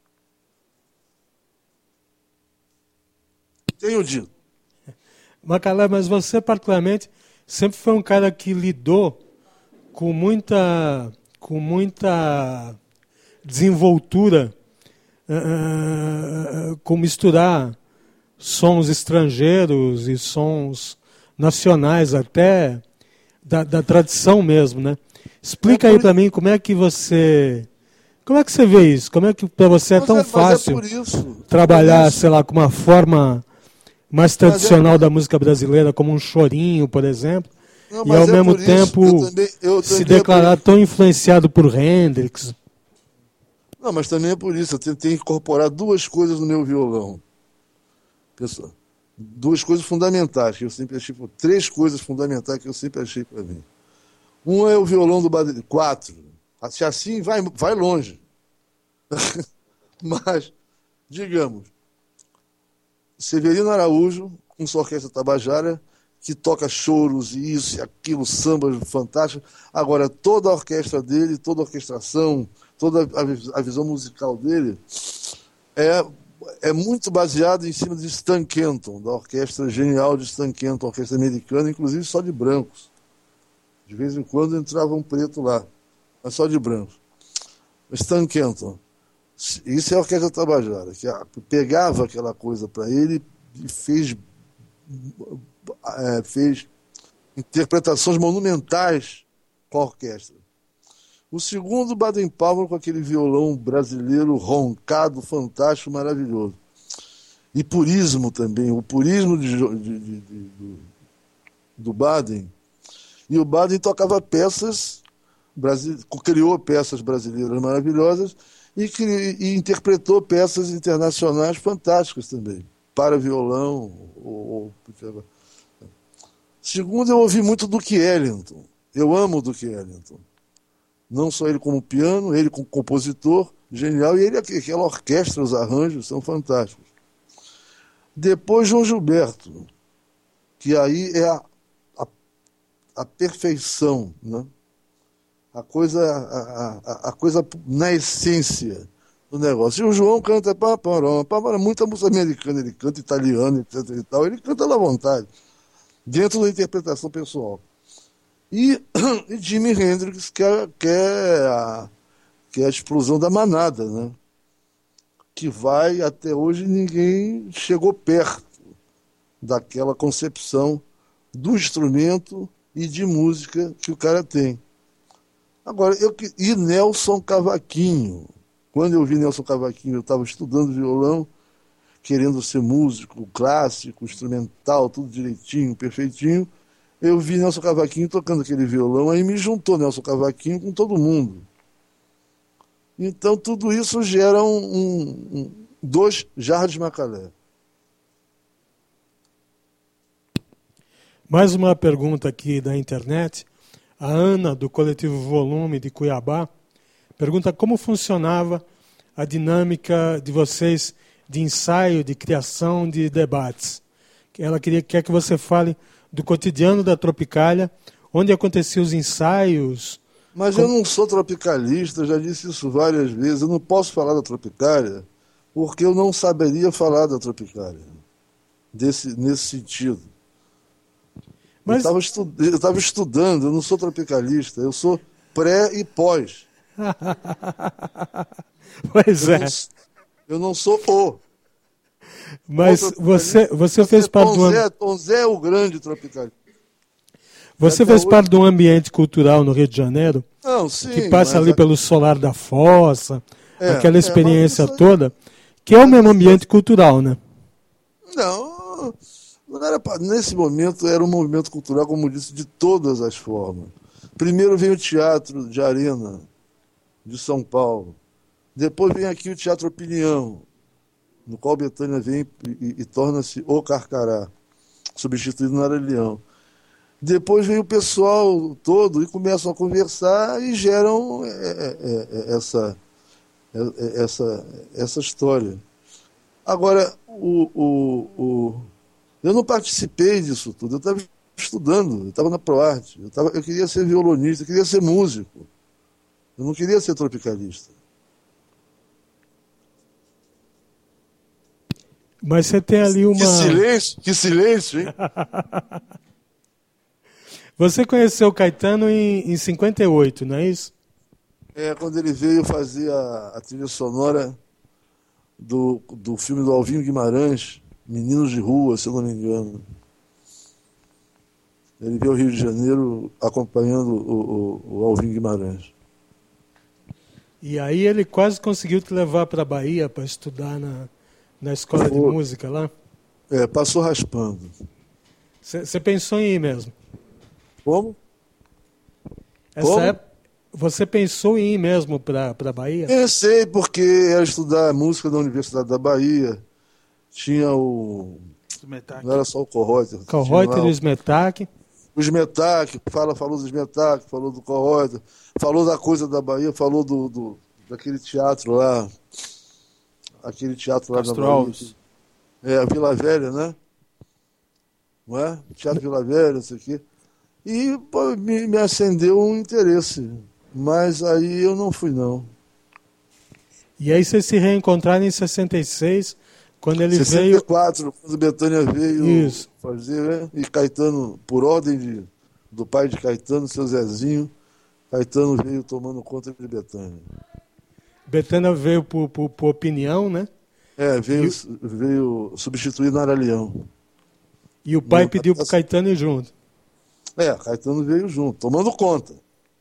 Tenho dito. Macalé, mas você particularmente sempre foi um cara que lidou com muita, com muita desenvoltura, uh, com misturar sons estrangeiros e sons nacionais até da, da tradição mesmo, né? Explica É aí por- para mim como é que você, como é que você vê isso? Como é que para você é Mas tão mas fácil por isso. trabalhar, Por isso. sei lá, com uma forma mais é tradicional por- da música brasileira, como um chorinho, por exemplo, Não, e mas ao é mesmo por isso, tempo eu também- eu se também é declarar por- tão influenciado por Hendrix. Não, mas também é por isso. Eu tentei incorporar duas coisas no meu violão. Pessoal, duas coisas fundamentais que eu sempre achei, três coisas fundamentais que eu sempre achei para mim. Um é o violão do Badri, quatro. Se assim vai, vai longe. Mas, digamos, Severino Araújo, com sua orquestra Tabajara, que toca choros e isso e aquilo, sambas fantásticos. Agora, toda a orquestra dele, toda a orquestração, toda a, vi- a visão musical dele é, é muito baseada em cima de Stan Kenton, da orquestra genial de Stan Kenton, orquestra americana, inclusive só de brancos. De vez em quando entrava um preto lá, mas só de brancos. Stan Kenton. Isso é a orquestra Tabajara, que a- pegava aquela coisa para ele e fez, é, fez interpretações monumentais com a orquestra. O segundo, Baden Powell, com aquele violão brasileiro roncado, fantástico, maravilhoso. E purismo também, o purismo de, Jo- de- de- de- do, do Baden. E o Baden tocava peças, brasi- criou peças brasileiras maravilhosas e, cri- e interpretou peças internacionais fantásticas também, para violão. Ou, ou- Segundo, eu ouvi muito Duke Ellington. Eu amo Duke Ellington. Não só ele como piano, ele como compositor, genial, e ele aquela orquestra, os arranjos são fantásticos. Depois João Gilberto, que aí é a, a, a perfeição, né? A coisa, a, a, a coisa na essência do negócio. E o João canta paparão, paparão, muita música americana, ele canta italiano, etc e tal, ele canta à vontade, dentro da interpretação pessoal. E, e Jimi Hendrix, que é, que, é a, que é a explosão da manada, né? Que vai, até hoje, ninguém chegou perto daquela concepção do instrumento e de música que o cara tem. Agora, eu, e Nelson Cavaquinho. Quando eu vi Nelson Cavaquinho, eu estava estudando violão, querendo ser músico clássico, instrumental, tudo direitinho, perfeitinho. Eu vi Nelson Cavaquinho tocando aquele violão, aí me juntou Nelson Cavaquinho com todo mundo. Então, tudo isso gera um, um, um, dois Jardim Macalé. Mais uma pergunta aqui da internet. A Ana, do Coletivo Volume de Cuiabá, pergunta como funcionava a dinâmica de vocês de ensaio, de criação, de debates. Ela queria, quer que você fale do cotidiano da Tropicália, onde aconteciam os ensaios. Mas como... eu não sou tropicalista, já disse isso várias vezes. Eu não posso falar da Tropicália porque eu não saberia falar da Tropicália desse, nesse sentido. Mas... Eu estava estu... estudando, eu não sou tropicalista, eu sou pré e pós. Pois eu é. Não, eu não sou o. Mas o você, você fez você, parte Tom do... Zé, Tom Zé é o grande tropicalista. Você fez hoje... parte de um ambiente cultural no Rio de Janeiro, não, sim, que passa mas... ali pelo Solar da Fossa, é, aquela experiência é, toda, que é o mesmo ambiente cultural, né? Não, não era, nesse momento era um movimento cultural, como eu disse, de todas as formas. Primeiro veio o Teatro de Arena, de São Paulo. Depois vem aqui o Teatro Opinião, no qual Betânia vem e, e, e torna-se o Carcará, substituído no Arelhão. Depois vem o pessoal todo e começam a conversar e geram é, é, é, essa, é, essa, essa história. Agora, o, o, o, eu não participei disso tudo, eu estava estudando, eu estava na ProArte, eu, tava, eu queria ser violonista, eu queria ser músico, eu não queria ser tropicalista. Mas você tem ali uma... Que silêncio, que silêncio, hein? Você conheceu o Caetano em, em cinquenta e oito, não é isso? É, quando ele veio fazer a, a trilha sonora do, do filme do Alvinho Guimarães, Meninos de Rua, se eu não me engano. Ele veio ao Rio de Janeiro acompanhando o, o, o Alvinho Guimarães. E aí ele quase conseguiu te levar para a Bahia para estudar na, na escola Foi. de música lá? É, passou raspando. Você pensou em ir mesmo? Como? Essa Como? época, você pensou em ir mesmo para a Bahia? Pensei, porque era estudar música na Universidade da Bahia. Tinha o... Smetak. Não era só o Korreuter. Korreuter e o Smetak. O Smetak, fala, falou do Smetak, falou do Korreuter, falou da coisa da Bahia, falou do, do, daquele teatro lá, aquele teatro lá Castro na Bahia. Alves. É, a Vila Velha, né? Não é? Teatro Vila Velha, não sei o quê. E pô, me, me acendeu um interesse, mas aí eu não fui, não. E aí vocês se reencontraram em sessenta e seis, quando ele sessenta e quatro, veio... quando Betânia veio Isso. fazer, né? E Caetano, por ordem de, do pai de Caetano, seu Zezinho, Caetano veio tomando conta de Betânia. Betânia veio por, por, por opinião, né? É, veio, E- veio substituir Nara Leão. E o pai Não, pediu tá- para o Caetano ir junto. É, Caetano veio junto, tomando conta.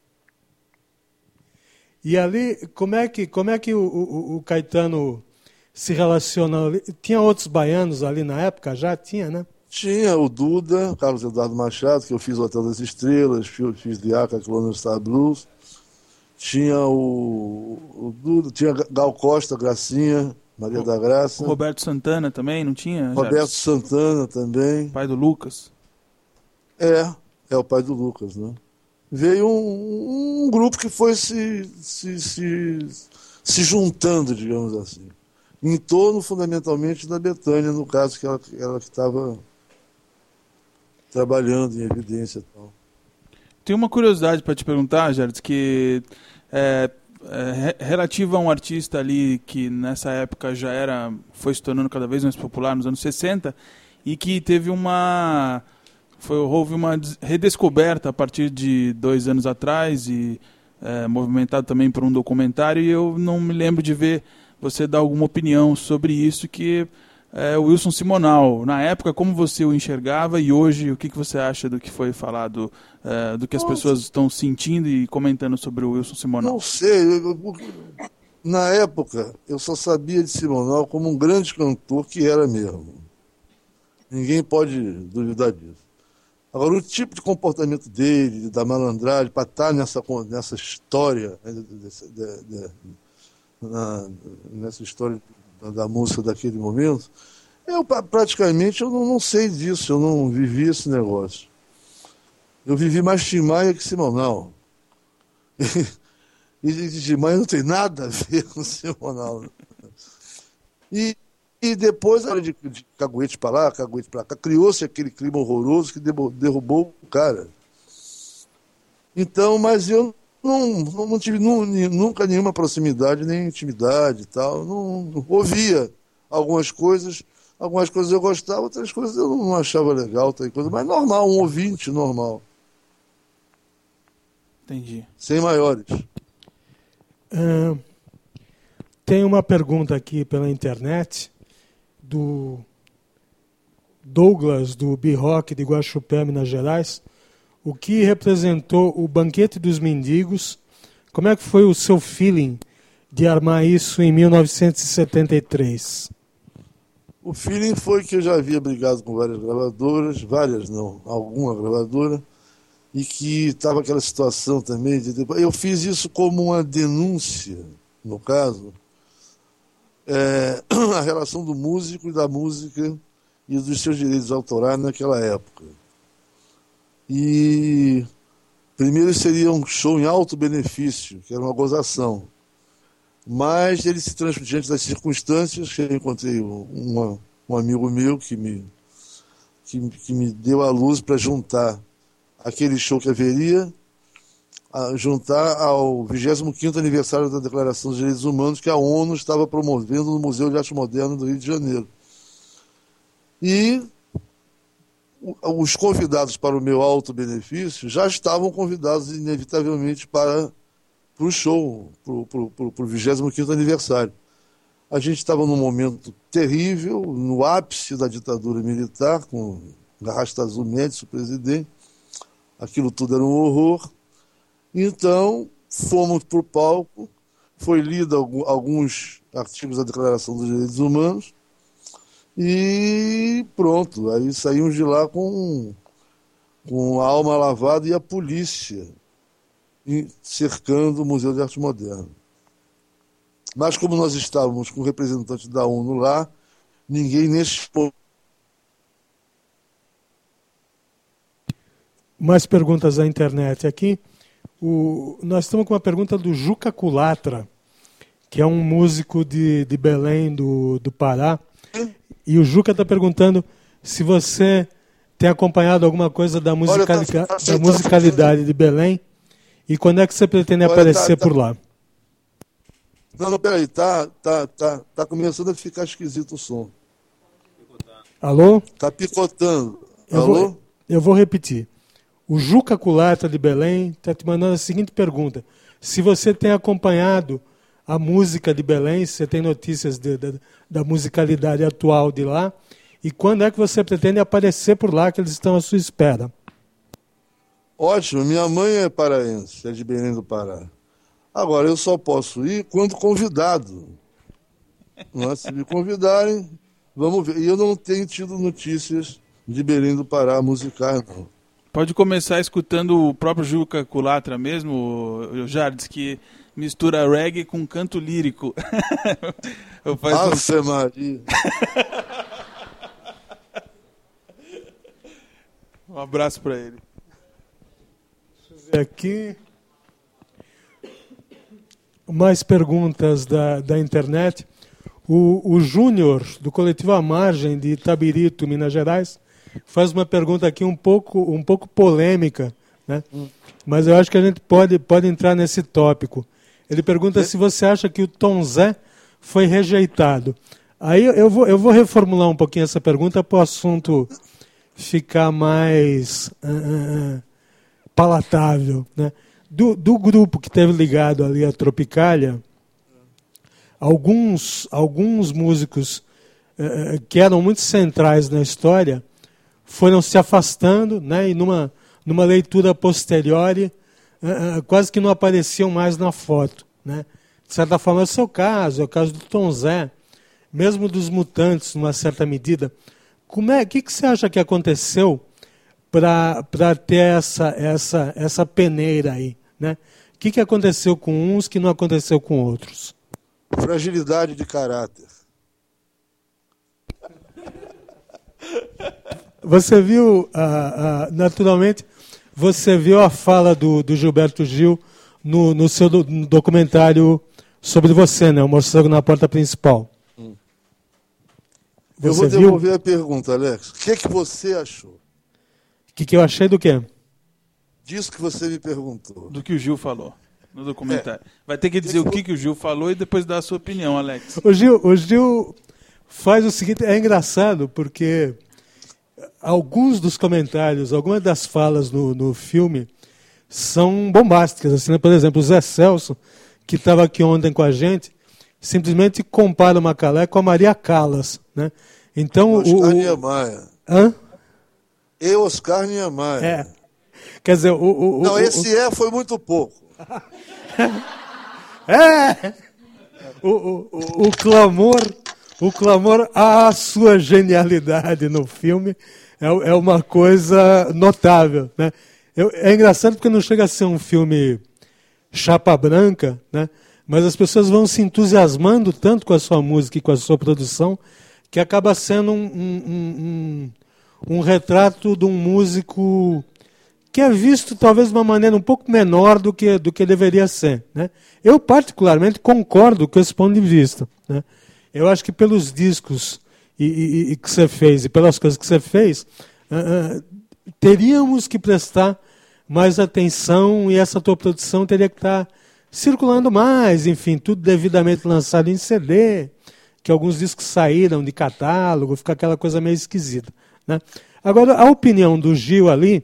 E ali, como é que, como é que o, o, o Caetano se relaciona ali? Tinha outros baianos ali na época? Já tinha, né? Tinha o Duda, Carlos Eduardo Machado, que eu fiz o Hotel das Estrelas, fiz, fiz Diaca, Colônia Star Blues. Tinha o, o Duda, tinha Gal Costa, Gracinha, Maria O- da Graça, O Roberto Santana também, não tinha? Roberto Já? Santana também. Pai do Lucas. É, é o pai do Lucas, né? veio um, um grupo que foi se, se, se, se juntando, digamos assim, em torno fundamentalmente da Bethânia, no caso que ela, ela que estava trabalhando em evidência e tal. Tem uma curiosidade para te perguntar, Gerdes, que é, é, relativa a um artista ali que nessa época já era, foi se tornando cada vez mais popular nos anos sessenta e que teve uma, foi, houve uma redescoberta a partir de dois anos atrás e é, movimentado também por um documentário, e eu não me lembro de ver você dar alguma opinião sobre isso, que é o Wilson Simonal. Na época, como você o enxergava, e hoje, o que, que você acha do que foi falado, é, do que as Nossa. pessoas estão sentindo e comentando sobre o Wilson Simonal? Não sei. Eu, eu, na época, eu só sabia de Simonal como um grande cantor que era mesmo. Ninguém pode duvidar disso. Agora, o tipo de comportamento dele, da malandragem, para estar nessa, nessa história, desse, de, de, na, nessa história da, da música daquele momento, eu praticamente eu não, não sei disso, eu não vivi esse negócio. Eu vivi mais Tim Maia que Simonal. E, e Tim Maia não tem nada a ver com Simonal. E, e depois, a hora de, de caguete para lá, caguete para cá, criou-se aquele clima horroroso que derrubou o cara. Então, mas eu Não, não tive nunca nenhuma proximidade, nem intimidade e tal. Não, não ouvia algumas coisas, algumas coisas eu gostava, outras coisas eu não achava legal, outra coisa, mas normal, um ouvinte normal. Entendi. Sem maiores. Uh, tem uma pergunta aqui pela internet do Douglas, do B-Rock de Guaxupé, Minas Gerais. O que representou o Banquete dos Mendigos? Como é que foi o seu feeling de armar isso em mil novecentos e setenta e três? O feeling foi que eu já havia brigado com várias gravadoras, várias não, alguma gravadora, e que estava aquela situação também de... Eu fiz isso como uma denúncia, no caso, é, a relação do músico e da música e dos seus direitos autorais naquela época. E primeiro seria um show em alto benefício, que era uma gozação. Mas ele se transformou diante das circunstâncias, que eu encontrei uma, um amigo meu que me, que, que me deu a luz para juntar aquele show que haveria, a juntar ao vigésimo quinto aniversário da Declaração dos Direitos Humanos, que a ONU estava promovendo no Museu de Arte Moderna do Rio de Janeiro. E os convidados para o meu alto benefício já estavam convidados inevitavelmente para, para o show, para o vigésimo quinto aniversário. A gente estava num momento terrível, no ápice da ditadura militar, com Garrastazu Médici, o presidente. Aquilo tudo era um horror. Então, fomos para o palco, foi lido alguns artigos da Declaração dos Direitos Humanos, e pronto, aí saímos de lá com, com a alma lavada e a polícia cercando o Museu de Arte Moderna. Mas como nós estávamos com representantes da ONU lá, ninguém nesse ponto. Mais perguntas da internet aqui. O, nós estamos com uma pergunta do Juca Culatra, que é um músico de, de Belém, do, do Pará. E o Juca está perguntando se você tem acompanhado alguma coisa da, musicali Olha, tá, tá, da musicalidade tá, de Belém e quando é que você pretende Olha, aparecer tá, tá, por lá? Não, não, peraí, tá, tá, tá, tá começando a ficar esquisito o som. Alô? Tá picotando. Eu Alô? Vou, eu vou repetir. O Juca Culatra de Belém está te mandando a seguinte pergunta: se você tem acompanhado a música de Belém, se você tem notícias de, de, da musicalidade atual de lá, e quando é que você pretende aparecer por lá, que eles estão à sua espera? Ótimo, minha mãe é paraense, é de Belém do Pará. Agora, eu só posso ir quando convidado. Mas, se me convidarem, vamos ver. E eu não tenho tido notícias de Belém do Pará musicais, não. Pode começar escutando o próprio Juca Culatra mesmo, o Jardes, que mistura reggae com canto lírico. Ave um... Maria. Um abraço para ele. Deixa eu ver. ver aqui. Mais perguntas da, da internet. O, o Júnior, do coletivo à Margem, de Itabirito, Minas Gerais, faz uma pergunta aqui um pouco, um pouco polêmica, né? Hum. Mas eu acho que a gente pode, pode entrar nesse tópico. Ele pergunta é. se você acha que o Tom Zé foi rejeitado. Aí eu vou, eu vou reformular um pouquinho essa pergunta para o assunto ficar mais uh, uh, palatável, né? Do, do grupo que teve ligado ali à Tropicália, alguns, alguns músicos uh, que eram muito centrais na história foram se afastando, né? E numa, numa leitura posteriori, uh, uh, quase que não apareciam mais na foto, né? De certa forma é o seu caso, é o caso do Tom Zé, mesmo dos Mutantes, numa certa medida. Como é, o que, que você acha que aconteceu para ter essa, essa, essa peneira aí, né? O que, que aconteceu com uns que não aconteceu com outros? Fragilidade de caráter. Você viu, ah, ah, naturalmente, você viu a fala do, do Gilberto Gil no, no seu do, no documentário sobre você, né? O Morcego na Porta Principal. Hum. Eu vou devolver viu? a pergunta, Alex. O que, é que você achou? O que, que eu achei do quê? Disso que você me perguntou. Do que o Gil falou no documentário. É. Vai ter que dizer que o que, que o Gil falou e depois dar a sua opinião, Alex. O Gil, o Gil faz o seguinte, é engraçado, porque alguns dos comentários, algumas das falas no, no filme são bombásticas. Assim, né? Por exemplo, o Zé Celso, que estava aqui ontem com a gente, simplesmente compara o Macalé com a Maria Callas, né? Então, Oscar o, Niemeyer. Hã? E Oscar Niemeyer. É. Quer dizer, o... o Não, o, esse o... é foi muito pouco. É! O, o, o, o clamor, o clamor à sua genialidade no filme é, é uma coisa notável, né? Eu, é engraçado porque não chega a ser um filme chapa branca, né? Mas as pessoas vão se entusiasmando tanto com a sua música e com a sua produção que acaba sendo um, um, um, um retrato de um músico que é visto talvez de uma maneira um pouco menor do que, do que deveria ser, né? Eu particularmente concordo com esse ponto de vista, né? Eu acho que pelos discos e, e, e que você fez e pelas coisas que você fez, uh, uh, teríamos que prestar mais atenção e essa tua produção teria que estar circulando mais, enfim, tudo devidamente lançado em C D, que alguns discos saíram de catálogo, fica aquela coisa meio esquisita, né? Agora, a opinião do Gil ali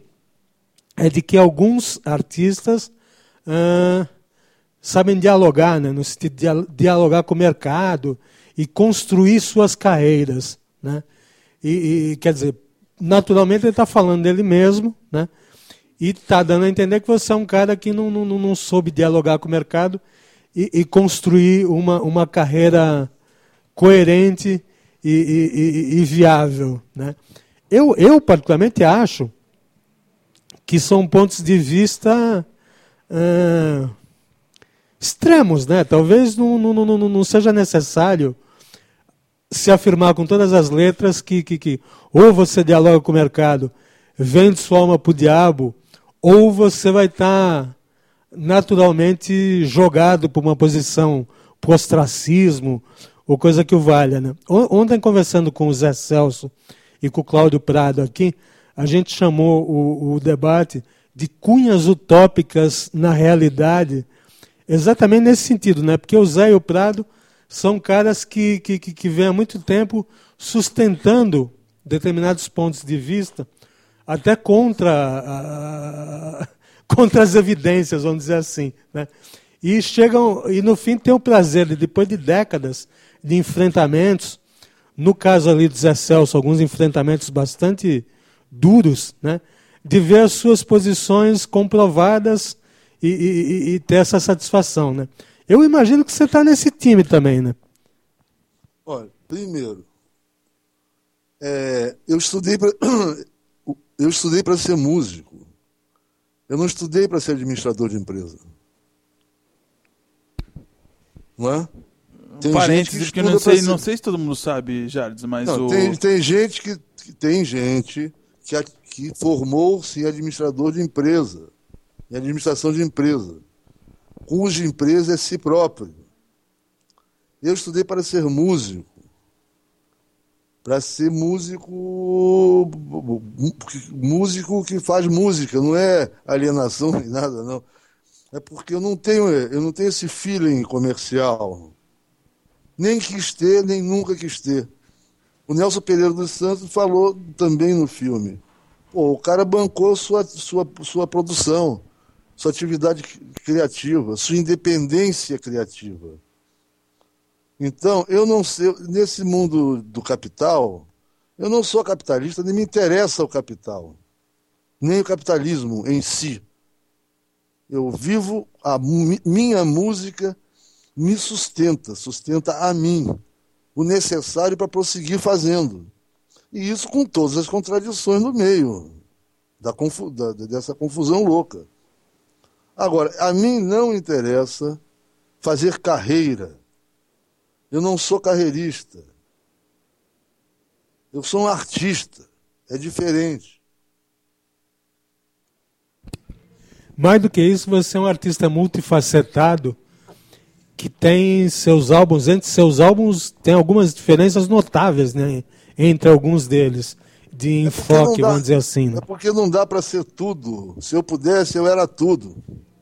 é de que alguns artistas ah, sabem dialogar, né, no sentido de dialogar com o mercado e construir suas carreiras, né? E, e quer dizer, naturalmente ele está falando dele mesmo, né? E está dando a entender que você é um cara que não, não, não soube dialogar com o mercado e, e construir uma, uma carreira coerente e, e, e, e viável, né? Eu, eu, particularmente, acho que são pontos de vista uh, extremos, né? Talvez não, não, não, não, não seja necessário se afirmar com todas as letras que, que, que ou você dialoga com o mercado, vende sua alma para o diabo, ou você vai estar naturalmente jogado por uma posição, por ostracismo, ou coisa que o valha, né? Ontem, conversando com o Zé Celso e com o Cláudio Prado aqui, a gente chamou o, o debate de cunhas utópicas na realidade, exatamente nesse sentido, né? Porque o Zé e o Prado são caras que, que, que vêm há muito tempo sustentando determinados pontos de vista, até contra, a, contra as evidências, vamos dizer assim, né? E chegam, e no fim tem o prazer de, depois de décadas de enfrentamentos, no caso ali do Zé Celso, alguns enfrentamentos bastante duros, né, de ver as suas posições comprovadas e, e, e ter essa satisfação, né? Eu imagino que você está nesse time também, né? Olha, primeiro, é, eu estudei para eu estudei para ser músico. Eu não estudei para ser administrador de empresa. Não é? Tem parênteses, gente que, que eu não sei, ser... não sei se todo mundo sabe, Jardes, mas não, o... tem, tem gente que, que tem gente que, que formou-se em administrador de empresa, em administração de empresa, cuja empresa é si próprio. Eu estudei para ser músico, para ser músico, músico que faz música, não é alienação nem nada, não. É porque eu não tenho, eu não tenho esse feeling comercial. Nem quis ter, nem nunca quis ter. O Nelson Pereira dos Santos falou também no filme. Pô, o cara bancou sua, sua, sua produção, sua atividade criativa, sua independência criativa. Então, eu não sei, nesse mundo do capital, eu não sou capitalista, nem me interessa o capital, nem o capitalismo em si. Eu vivo, a minha música me sustenta, sustenta a mim, o necessário para prosseguir fazendo. E isso com todas as contradições no meio da confu- da, dessa confusão louca. Agora, a mim não interessa fazer carreira. Eu não sou carreirista. Eu sou um artista. É diferente. Mais do que isso, você é um artista multifacetado que tem seus álbuns, entre seus álbuns tem algumas diferenças notáveis, né, entre alguns deles, de enfoque, dá, vamos dizer assim. Né? É porque não dá para ser tudo. Se eu pudesse, eu era tudo.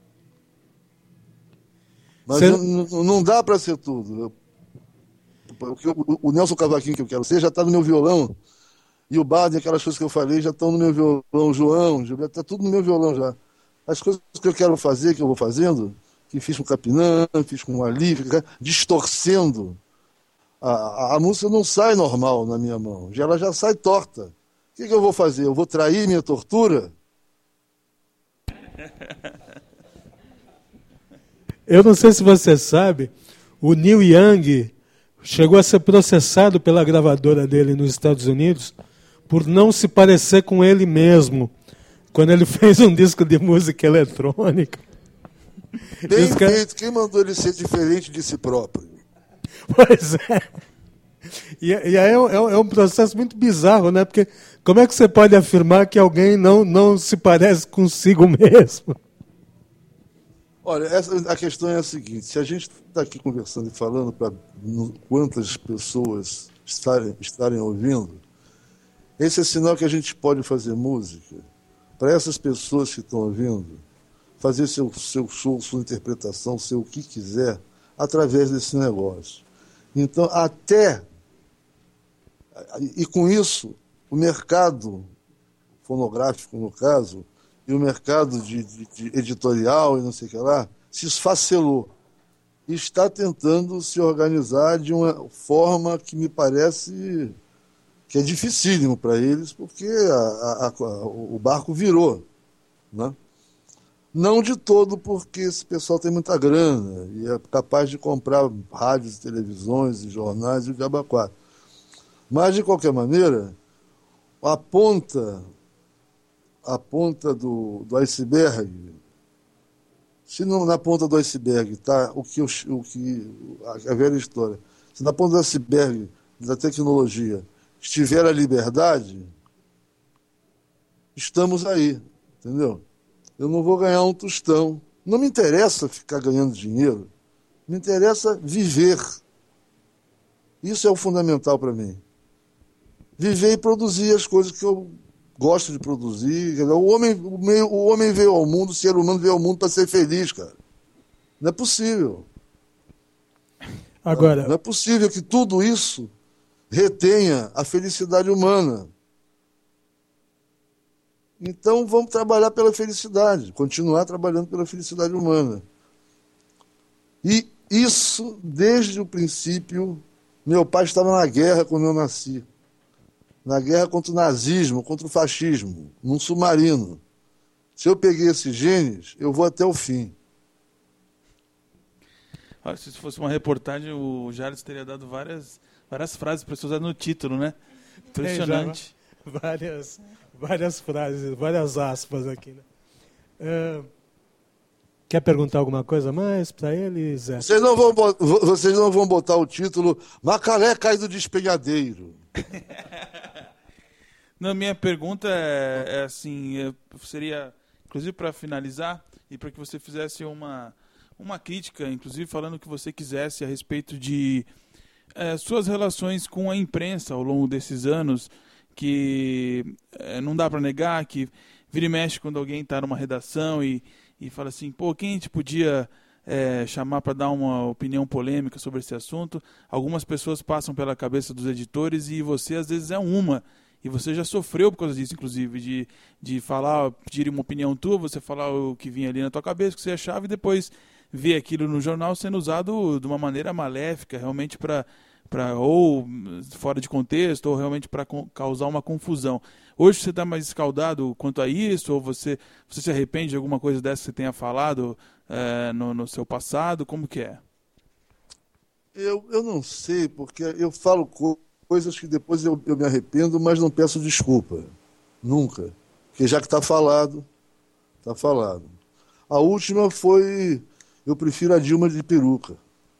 Mas Você... eu, não, não dá para ser tudo. Eu, o, o Nelson Cavaquinho que eu quero ser já está no meu violão. E o Bard, aquelas coisas que eu falei, já estão no meu violão. O João, Gilberto, está tudo no meu violão já. As coisas que eu quero fazer, que eu vou fazendo, que fiz com o Capinã, fiz com o Ali, distorcendo. A, a, a música não sai normal na minha mão, ela já sai torta. O que, que eu vou fazer? Eu vou trair minha tortura? Eu não sei se você sabe, o Neil Young chegou a ser processado pela gravadora dele nos Estados Unidos por não se parecer com ele mesmo, quando ele fez um disco de música eletrônica. Bem Esse cara... feito, quem mandou ele ser diferente de si próprio? Pois é. E, e aí é, é, é um processo muito bizarro, né? Porque como é que você pode afirmar que alguém não, não se parece consigo mesmo? Olha, essa, a questão é a seguinte, se a gente está aqui conversando e falando para quantas pessoas estarem, estarem ouvindo, esse é sinal que a gente pode fazer música para essas pessoas que estão ouvindo, fazer seu, seu show, sua interpretação, seu o que quiser, através desse negócio. Então, até... E com isso, o mercado fonográfico, no caso, e o mercado de, de, de editorial e não sei o que lá, se esfacelou. E está tentando se organizar de uma forma que me parece que é dificílimo para eles, porque a, a, a, o barco virou. Né? Não de todo, porque esse pessoal tem muita grana e é capaz de comprar rádios, televisões e jornais e o diabo a quatro. Mas, de qualquer maneira, a ponta, a ponta do, do iceberg, se não na ponta do iceberg está o que, o que a velha história, se na ponta do iceberg da tecnologia estiver a liberdade, estamos aí, entendeu? Eu não vou ganhar um tostão. Não me interessa ficar ganhando dinheiro. Me interessa viver. Isso é o fundamental para mim. Viver e produzir as coisas que eu gosto de produzir. O homem, o, meio, o homem veio ao mundo, o ser humano veio ao mundo para ser feliz, cara. Não é possível. Agora... Não é possível que tudo isso retenha a felicidade humana. Então vamos trabalhar pela felicidade, continuar trabalhando pela felicidade humana. E isso, desde o princípio, meu pai estava na guerra quando eu nasci. Na guerra contra o nazismo, contra o fascismo, num submarino. Se eu peguei esses genes, eu vou até o fim. Se isso fosse uma reportagem, o Jales teria dado várias, várias frases para você usar no título, né? Impressionante. É, várias, várias frases, várias aspas aqui. Né? Uh, quer perguntar alguma coisa mais para ele, Zé? Vocês não vão, vocês não vão botar o título Macalé cai do despenhadeiro. Não, minha pergunta é, é assim, é, seria, inclusive para finalizar, e para que você fizesse uma, uma crítica, inclusive falando o que você quisesse a respeito de é, suas relações com a imprensa ao longo desses anos, que é, não dá para negar que vira e mexe quando alguém está numa redação e, e fala assim, pô, quem a gente podia é, chamar para dar uma opinião polêmica sobre esse assunto? Algumas pessoas passam pela cabeça dos editores e você às vezes é uma. E você já sofreu por causa disso, inclusive, de, de falar, pedir uma opinião tua, você falar o que vinha ali na tua cabeça, o que você achava, e depois ver aquilo no jornal sendo usado de uma maneira maléfica, realmente para, para ou fora de contexto, ou realmente para causar uma confusão. Hoje você está mais escaldado quanto a isso, ou você, você se arrepende de alguma coisa dessa que você tenha falado é, no, no seu passado? Como que é? Eu, eu não sei, porque eu falo co coisas que depois eu, eu me arrependo, mas não peço desculpa. Nunca. Porque já que está falado, está falado. A última foi, eu prefiro a Dilma de peruca.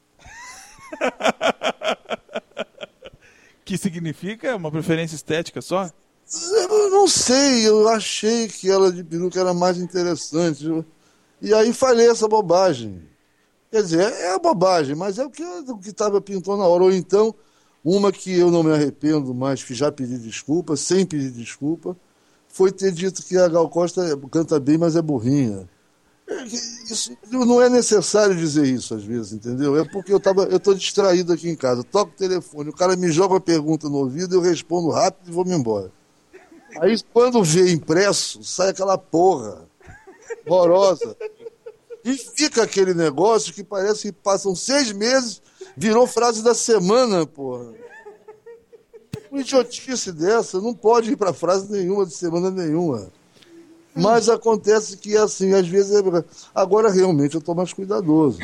Que significa? Uma preferência estética só? Eu não sei, eu achei que ela de peruca era mais interessante. E aí falei essa bobagem. Quer dizer, é a bobagem, mas é o que o que estava pintando na hora. Ou então, uma que eu não me arrependo, mas que já pedi desculpa, sem pedir desculpa, foi ter dito que a Gal Costa canta bem, mas é burrinha. Isso, não é necessário dizer isso às vezes, entendeu? É porque eu tava, eu estou distraído aqui em casa, toco o telefone, o cara me joga uma pergunta no ouvido, eu respondo rápido e vou me embora. Aí quando vê impresso, sai aquela porra horrorosa. E fica aquele negócio que parece que passam seis meses, virou frase da semana, porra. Uma idiotice dessa, não pode ir para frase nenhuma de semana nenhuma. Mas acontece que, assim, às vezes... É... Agora, realmente, eu estou mais cuidadoso.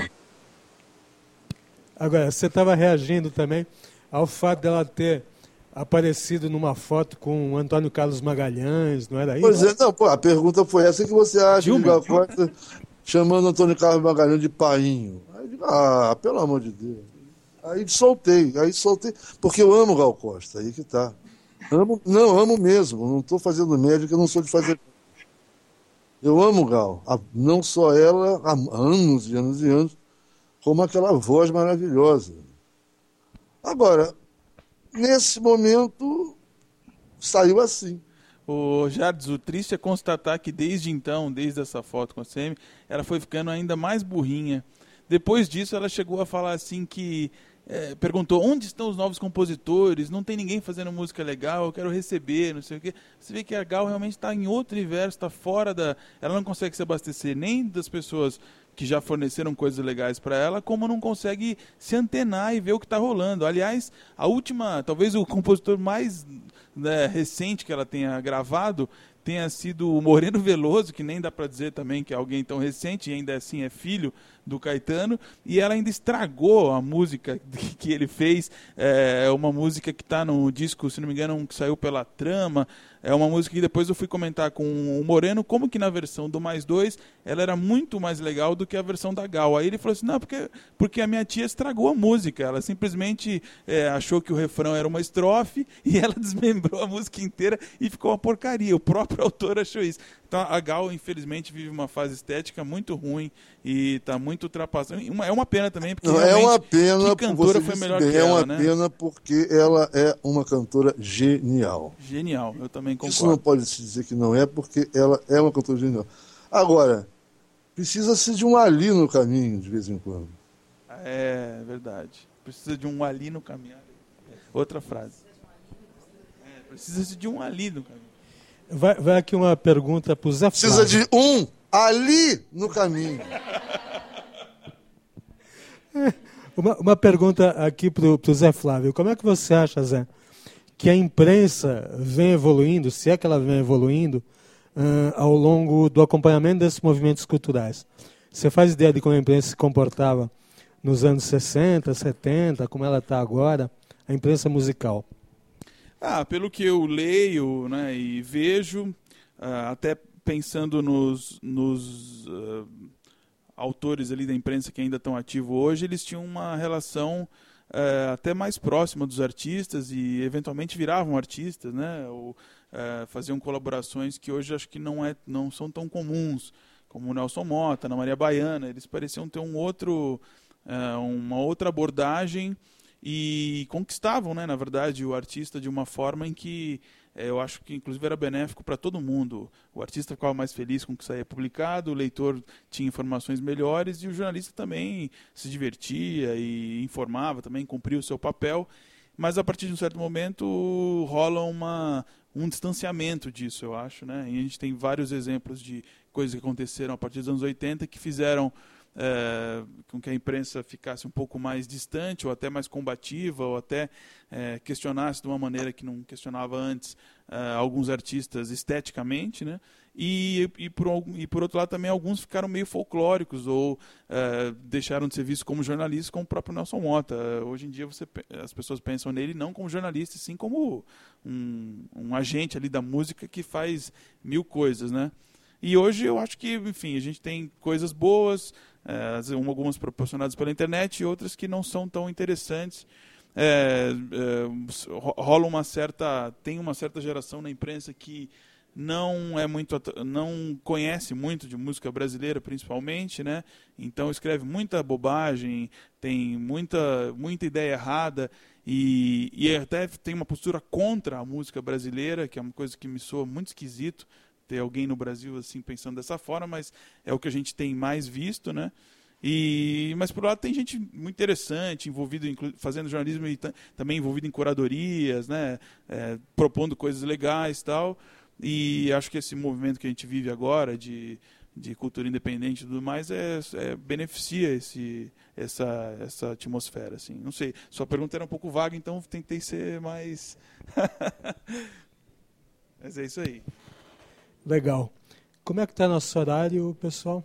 Agora, você estava reagindo também ao fato dela ter aparecido numa foto com o Antônio Carlos Magalhães, não era isso? Pois é, não, pô, a pergunta foi essa que você acha de Gal Costa chamando o Antônio Carlos Magalhães de painho. Aí eu digo, ah, pelo amor de Deus. Aí soltei, aí soltei, porque eu amo Gal Costa, aí que tá. Amo, não, amo mesmo, não estou fazendo médica, eu não sou de fazer... Eu amo Gal, não só ela, há anos e anos e anos, como aquela voz maravilhosa. Agora, nesse momento, saiu assim. O Jardes, o triste é constatar que desde então, desde essa foto com a Semi, ela foi ficando ainda mais burrinha. Depois disso, ela chegou a falar assim que... É, perguntou, onde estão os novos compositores? Não tem ninguém fazendo música legal, eu quero receber, não sei o quê. Você vê que a Gal realmente está em outro universo, está fora da... Ela não consegue se abastecer nem das pessoas que já forneceram coisas legais para ela, como não consegue se antenar e ver o que está rolando. Aliás, a última, talvez o compositor mais né, recente que ela tenha gravado tenha sido o Moreno Veloso, que nem dá para dizer também que é alguém tão recente, e ainda assim é filho do Caetano, e ela ainda estragou a música que ele fez, é uma música que está no disco, se não me engano, que saiu pela Trama, é uma música que depois eu fui comentar com o Moreno, como que na versão do Mais Dois, ela era muito mais legal do que a versão da Gal. Aí ele falou assim, não, porque, porque a minha tia estragou a música, ela simplesmente é, achou que o refrão era uma estrofe, e ela desmembrou a música inteira e ficou uma porcaria, o próprio autor achou isso. Então a Gal, infelizmente, vive uma fase estética muito ruim e está muito ultrapassada. É uma pena também, porque não, é uma pena, que cantora foi melhor bem, que ela, é uma né? pena porque ela é uma cantora genial. Genial, eu também concordo. Isso não pode se dizer que não é, porque ela é uma cantora genial. Agora, precisa-se de um ali no caminho, de vez em quando. É verdade. Precisa de um ali no caminho. Outra frase. É, precisa-se de um ali no caminho. Vai, vai aqui uma pergunta para o Zé Flávio. Precisa de um ali no caminho. Uma, uma pergunta aqui para o Zé Flávio. Como é que você acha, Zé, que a imprensa vem evoluindo, se é que ela vem evoluindo, uh, ao longo do acompanhamento desses movimentos culturais? Você faz ideia de como a imprensa se comportava nos anos sessenta, setenta, como ela está agora, a imprensa musical? Ah, pelo que eu leio, né, e vejo, uh, até pensando nos, nos uh, autores ali da imprensa que ainda estão ativos hoje, eles tinham uma relação uh, até mais próxima dos artistas e eventualmente viravam artistas, né, ou uh, faziam colaborações que hoje acho que não, é, não são tão comuns, como o Nelson Motta, Ana Maria Baiana, eles pareciam ter um outro, uh, uma outra abordagem e conquistavam, né, na verdade, o artista de uma forma em que eh, eu acho que inclusive era benéfico para todo mundo. O artista ficava mais feliz com o que saía publicado, o leitor tinha informações melhores e o jornalista também se divertia e informava, também cumpria o seu papel. Mas a partir de um certo momento rola uma, um distanciamento disso, eu acho, né? E a gente tem vários exemplos de coisas que aconteceram a partir dos anos oitenta que fizeram é, com que a imprensa ficasse um pouco mais distante, ou até mais combativa, ou até é, questionasse de uma maneira que não questionava antes é, alguns artistas esteticamente, né? E, e, por, e por outro lado também alguns ficaram meio folclóricos ou uh, deixaram de ser vistos como jornalistas, como o próprio Nelson Motta. Uh, hoje em dia você, as pessoas pensam nele não como jornalista, sim como um, um agente ali da música que faz mil coisas, né? E hoje eu acho que, enfim, a gente tem coisas boas, uh, algumas proporcionadas pela internet e outras que não são tão interessantes. É, é, rola uma certa, tem uma certa geração na imprensa que não é muito, não conhece muito de música brasileira, principalmente, né? Então escreve muita bobagem, tem muita, muita ideia errada e, e até tem uma postura contra a música brasileira, que é uma coisa que me soa muito esquisito ter alguém no Brasil assim pensando dessa forma, mas é o que a gente tem mais visto, né? E, mas por outro lado tem gente muito interessante, envolvido, fazendo jornalismo e também envolvido em curadorias, né? É, propondo coisas legais e tal. E acho que esse movimento que a gente vive agora de, de cultura independente e tudo mais é, é, beneficia esse, essa, essa atmosfera. Assim. Não sei, sua pergunta era um pouco vaga, então tentei ser mais... Mas é isso aí. Legal. Como é que está nosso horário, pessoal?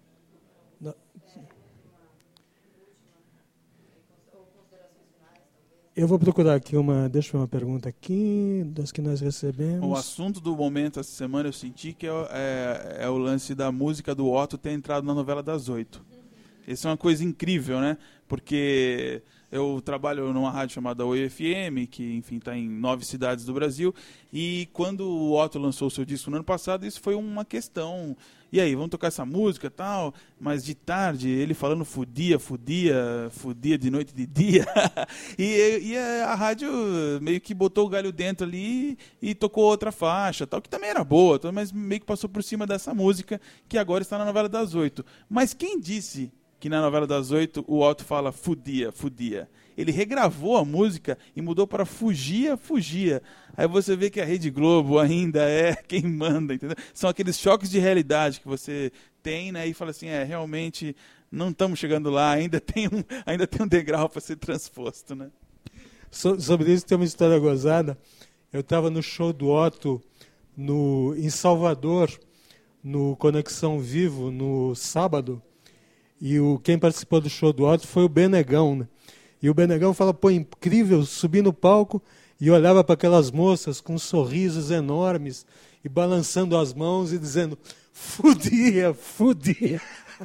Eu vou procurar aqui uma, deixa eu ver uma pergunta aqui, das que nós recebemos. O assunto do momento essa semana eu senti que é, é, é o lance da música do Otto ter entrado na novela das oito. Isso é uma coisa incrível, né? Porque eu trabalho numa rádio chamada Oi F M, que enfim está em nove cidades do Brasil, e quando o Otto lançou o seu disco no ano passado, isso foi uma questão. E aí, vamos tocar essa música e tal, mas de tarde, ele falando fudia, fudia, fudia de noite e de dia. e, e a rádio meio que botou o galho dentro ali e tocou outra faixa, tal, que também era boa, mas meio que passou por cima dessa música, que agora está na novela das oito. Mas quem disse que na novela das oito o Otto fala fudia, fudia? Ele regravou a música e mudou para fugia, fugia. Aí você vê que a Rede Globo ainda é quem manda, entendeu? São aqueles choques de realidade que você tem, né? E fala assim, é, realmente não estamos chegando lá, ainda tem um, ainda tem um degrau para ser transposto, né? So, sobre isso tem uma história gozada. Eu estava no show do Otto no, em Salvador, no Conexão Vivo, no sábado, e o, quem participou do show do Otto foi o Benegão, né? E o Benegão fala, pô, incrível, subi no palco e olhava para aquelas moças com sorrisos enormes e balançando as mãos e dizendo, fudia, fudia.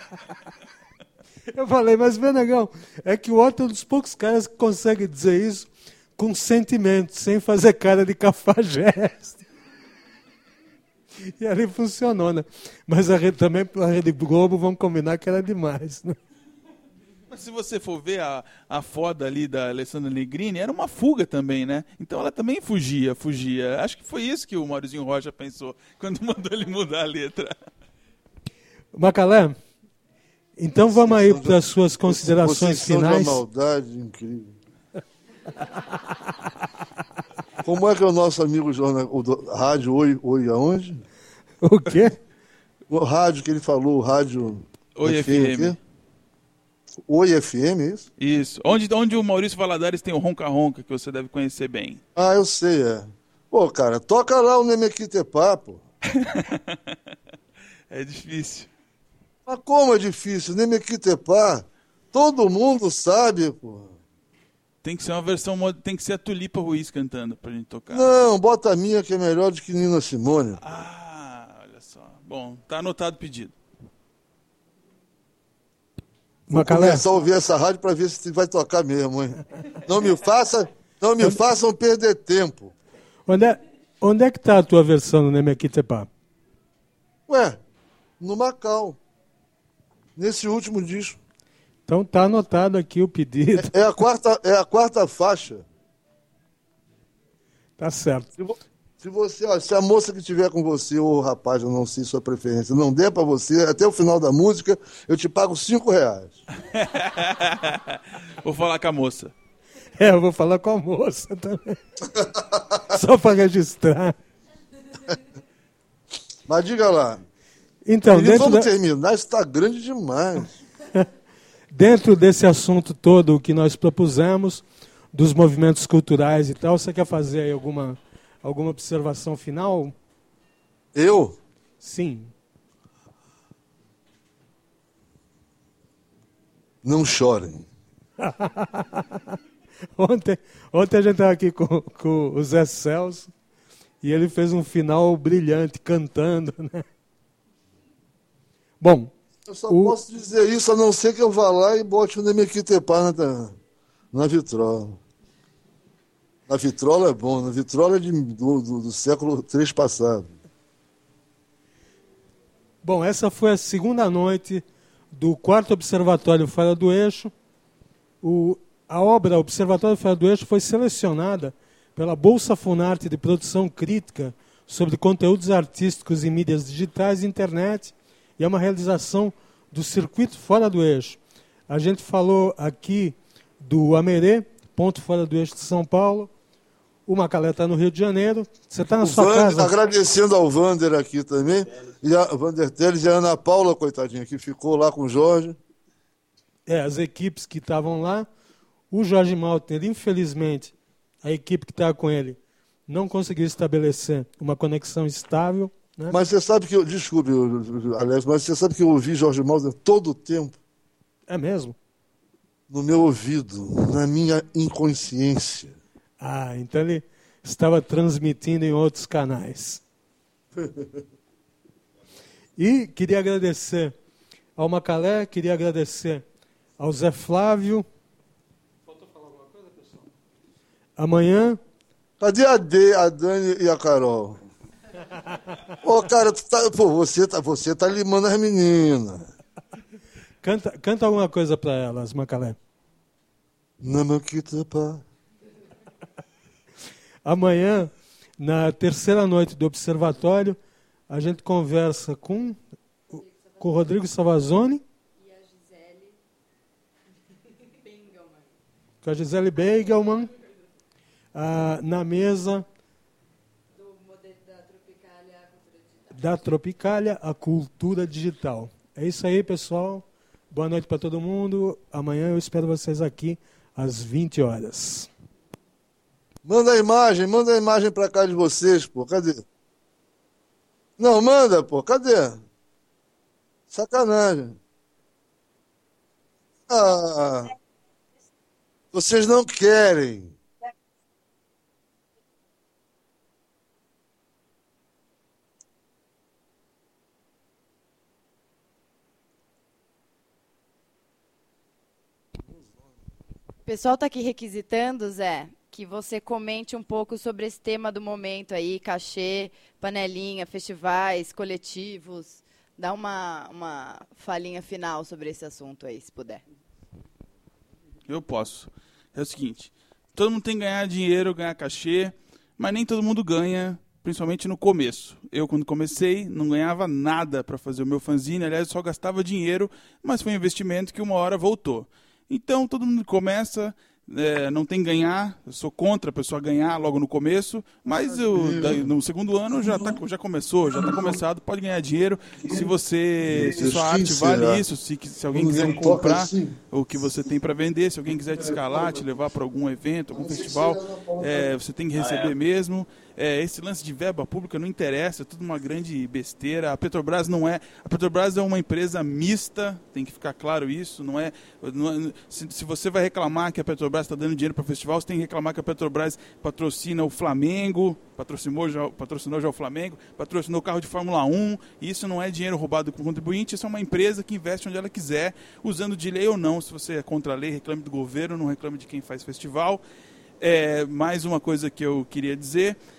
Eu falei, mas Benegão, é que o Otto é um dos poucos caras que consegue dizer isso com sentimento, sem fazer cara de cafajeste. E ali funcionou, né? Mas a rede, também a Rede Globo vão combinar que era demais, né? Mas se você for ver a, a foda ali da Alessandra Negrini, era uma fuga também, né? Então ela também fugia, fugia. Acho que foi isso que o Maurizinho Rocha pensou quando mandou ele mudar a letra. Macalé, então vamos aí para as suas considerações finais. Uma maldade incrível. Como é que é o nosso amigo jornal, o do, rádio Oi, Oi aonde? O quê? O rádio que ele falou, o rádio... Oi F M. Oi F M, é isso? Isso. Onde, onde o Maurício Valadares tem o Ronca Ronca, que você deve conhecer bem. Ah, eu sei, é. Pô, cara, toca lá o Nemequitepá, pô. É difícil. Mas como é difícil? Nemequitepá, todo mundo sabe, pô. Tem que ser uma versão, tem que ser a Tulipa Ruiz cantando pra gente tocar. Não, bota a minha que é melhor do que Nina Simone. Ah, olha só. Bom, tá anotado o pedido. Vou começar a ouvir essa rádio para ver se vai tocar mesmo, hein? Não me faça, não me façam perder tempo. Onde é, onde é que está a tua versão do Nemequitepá? Ué, no Macau, nesse último disco. Então tá anotado aqui o pedido. É, é, a, quarta, é a quarta faixa. Tá certo. Se, vo, se você, ó, se a moça que estiver com você, ou o rapaz, eu não sei sua preferência, não der para você, até o final da música, eu te pago cinco reais. Vou falar com a moça. É, eu vou falar com a moça também. Só para registrar. Mas diga lá. Então, Querido, dentro vamos da... terminar, isso está grande demais. Dentro desse assunto todo que nós propusemos, dos movimentos culturais e tal, você quer fazer aí alguma, alguma observação final? Eu? Sim. Não chorem. Ontem, ontem a gente estava aqui com, com o Zé Celso e ele fez um final brilhante, cantando, né? Bom, eu só o... posso dizer isso, a não ser que eu vá lá e bote o Nemequitepá na, na vitrola. Na vitrola é bom, na vitrola é de, do, do, do século três passado. Bom, essa foi a segunda noite do quarto Observatório Fora do Eixo. O, a obra Observatório Fora do Eixo foi selecionada pela Bolsa Funarte de Produção Crítica sobre conteúdos artísticos em mídias digitais e internet, e é uma realização do Circuito Fora do Eixo. A gente falou aqui do Amerê, ponto fora do eixo de São Paulo. O Macalé está no Rio de Janeiro. Você está na o sua Vander, casa? Agradecendo ao Vander aqui também, e a Vander Teles e a Ana Paula, coitadinha, que ficou lá com o Jorge. É, as equipes que estavam lá. O Jorge Maltner, infelizmente, a equipe que estava com ele, não conseguiu estabelecer uma conexão estável. Né? Mas você sabe que eu... Desculpe, Alex, mas você sabe que eu ouvi Jorge Maltner todo o tempo? É mesmo? No meu ouvido, na minha inconsciência. Ah, então ele estava transmitindo em outros canais. E queria agradecer ao Macalé, queria agradecer ao Zé Flávio. Faltou falar alguma coisa, pessoal? Amanhã... Cadê a, D, a Dani e a Carol? Ô, cara, tu tá, pô, você, tá, você tá limando as meninas. Canta, canta alguma coisa para elas, Macalé. Nemequitepá. Amanhã, na terceira noite do Observatório, a gente conversa com, com o Rodrigo Savazone E a Gisele Bengelman. com a Gisele Bengelman, ah, na mesa Do modelo da Tropicália à Cultura Digital. da Tropicália, a Cultura Digital. É isso aí, pessoal. Boa noite para todo mundo. Amanhã eu espero vocês aqui às vinte horas. Manda a imagem, manda a imagem pra cá de vocês, pô. Cadê? Não, manda, pô. Cadê? Sacanagem. Ah, vocês não querem. O pessoal está aqui requisitando, Zé, que você comente um pouco sobre esse tema do momento aí, cachê, panelinha, festivais, coletivos. Dá uma, uma falinha final sobre esse assunto aí, se puder. Eu posso. É o seguinte, todo mundo tem que ganhar dinheiro, ganhar cachê, mas nem todo mundo ganha, principalmente no começo. Eu, quando comecei, não ganhava nada para fazer o meu fanzine, aliás, eu só gastava dinheiro, mas foi um investimento que uma hora voltou. Então, todo mundo começa, é, não tem que ganhar, eu sou contra a pessoa ganhar logo no começo, mas eu, daí, no segundo ano já, tá, já começou, já está começado, pode ganhar dinheiro. Se você, se sua arte vale isso, se, se alguém quiser comprar o que você tem para vender, se alguém quiser te escalar, te levar para algum evento, algum festival, é, você tem que receber mesmo. É, esse lance de verba pública não interessa, é tudo uma grande besteira. A Petrobras não é... A Petrobras é uma empresa mista, tem que ficar claro isso. Não é, não é, se, se você vai reclamar que a Petrobras está dando dinheiro para o festival, você tem que reclamar que a Petrobras patrocina o Flamengo, patrocinou já, patrocinou já o Flamengo, patrocinou o carro de Fórmula um. E isso não é dinheiro roubado com o contribuinte, isso é uma empresa que investe onde ela quiser, usando de lei ou não. Se você é contra a lei, reclame do governo, não reclame de quem faz festival. É, mais uma coisa que eu queria dizer...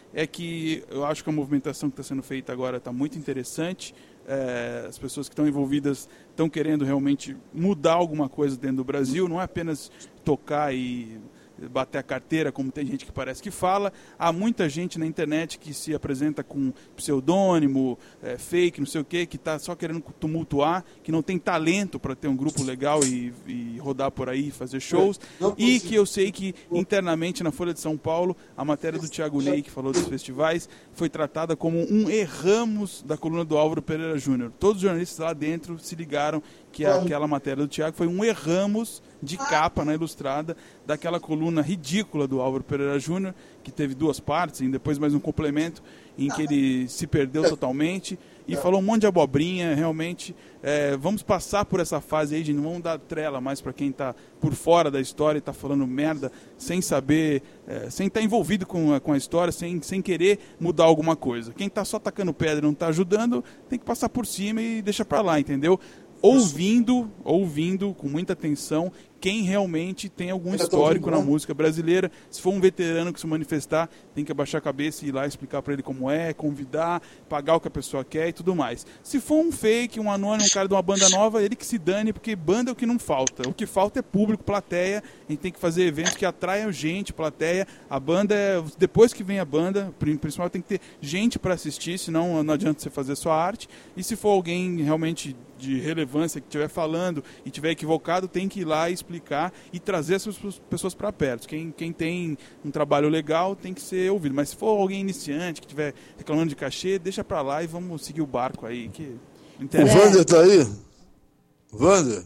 é que eu acho que a movimentação que está sendo feita agora está muito interessante. É, as pessoas que estão envolvidas estão querendo realmente mudar alguma coisa dentro do Brasil, não é apenas tocar e bater a carteira, como tem gente que parece que fala. Há muita gente na internet que se apresenta com pseudônimo, é, fake, não sei o quê, que está só querendo tumultuar, que não tem talento para ter um grupo legal e, e rodar por aí, fazer shows. E que eu sei que internamente na Folha de São Paulo, a matéria do Thiago Ney, que falou dos festivais, foi tratada como um erramos da coluna do Álvaro Pereira Júnior. Todos os jornalistas lá dentro se ligaram que aquela matéria do Thiago foi um erramos de capa na Ilustrada daquela coluna ridícula do Álvaro Pereira Júnior, que teve duas partes, e depois mais um complemento, em que ele se perdeu totalmente e falou um monte de abobrinha. Realmente, é, vamos passar por essa fase aí, gente, não vamos dar trela mais para quem está por fora da história e está falando merda, sem saber, é, sem estar tá envolvido com a, com a história, sem, sem querer mudar alguma coisa. Quem está só tacando pedra e não está ajudando, tem que passar por cima e deixa para lá, entendeu? Ouvindo, ouvindo com muita atenção quem realmente tem algum histórico na música brasileira. Se for um veterano que se manifestar, tem que abaixar a cabeça e ir lá explicar para ele como é, convidar, pagar o que a pessoa quer e tudo mais. Se for um fake, um anônimo, um cara de uma banda nova, ele que se dane, porque banda é o que não falta. O que falta é público, plateia. A gente tem que fazer eventos que atraiam gente, plateia. A banda é... Depois que vem a banda, principalmente tem que ter gente para assistir, senão não adianta você fazer sua arte. E se for alguém realmente de relevância que estiver falando e estiver equivocado, tem que ir lá e explicar e trazer essas pessoas para perto. Quem, quem tem um trabalho legal tem que ser ouvido. Mas se for alguém iniciante que estiver reclamando de cachê, deixa para lá e vamos seguir o barco aí. Que o Wander tá aí? Wander?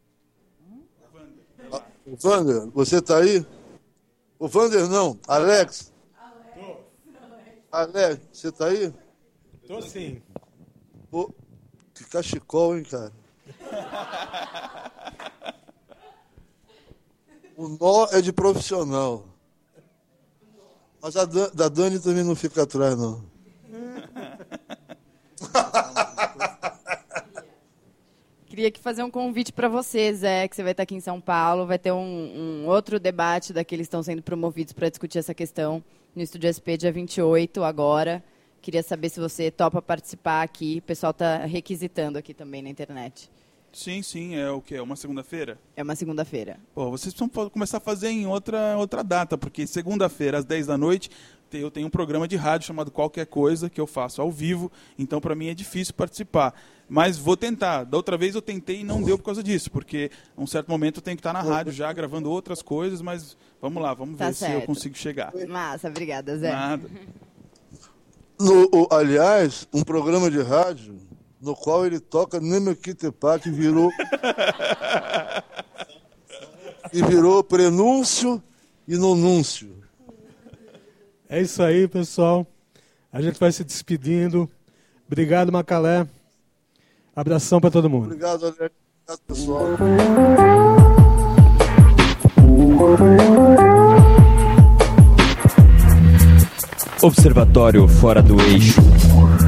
Ah, o Wander, você tá aí? O Wander não. Alex? Alex, Alex você tá aí? Tô sim. O... Que cachecol, hein, cara? O nó é de profissional. Mas a Dan, da Dani também não fica atrás, não. Queria que fazer um convite para você, Zé, que você vai estar aqui em São Paulo. Vai ter um, um outro debate daqueles que estão sendo promovidos para discutir essa questão no Estúdio S P, dia vinte e oito, agora. Queria saber se você topa participar aqui. O pessoal está requisitando aqui também na internet. Sim, sim. É o quê? É uma segunda-feira? É uma segunda-feira. Pô, vocês precisam começar a fazer em outra, outra data, porque segunda-feira, às dez da noite, eu tenho um programa de rádio chamado Qualquer Coisa, que eu faço ao vivo. Então, para mim, é difícil participar. Mas vou tentar. Da outra vez eu tentei e não deu por causa disso, porque a um certo momento eu tenho que estar na rádio já, gravando outras coisas, mas vamos lá, vamos tá ver certo. se eu consigo chegar. Massa, obrigada, Zé. Nada. No, o, aliás, um programa de rádio no qual ele toca Nemequitepá, que virou e virou prenúncio e nonúncio. É isso aí, pessoal. A gente vai se despedindo. Obrigado, Macalé. Abração para todo mundo. Obrigado, Alex. Obrigado, pessoal. Observatório Fora do Eixo.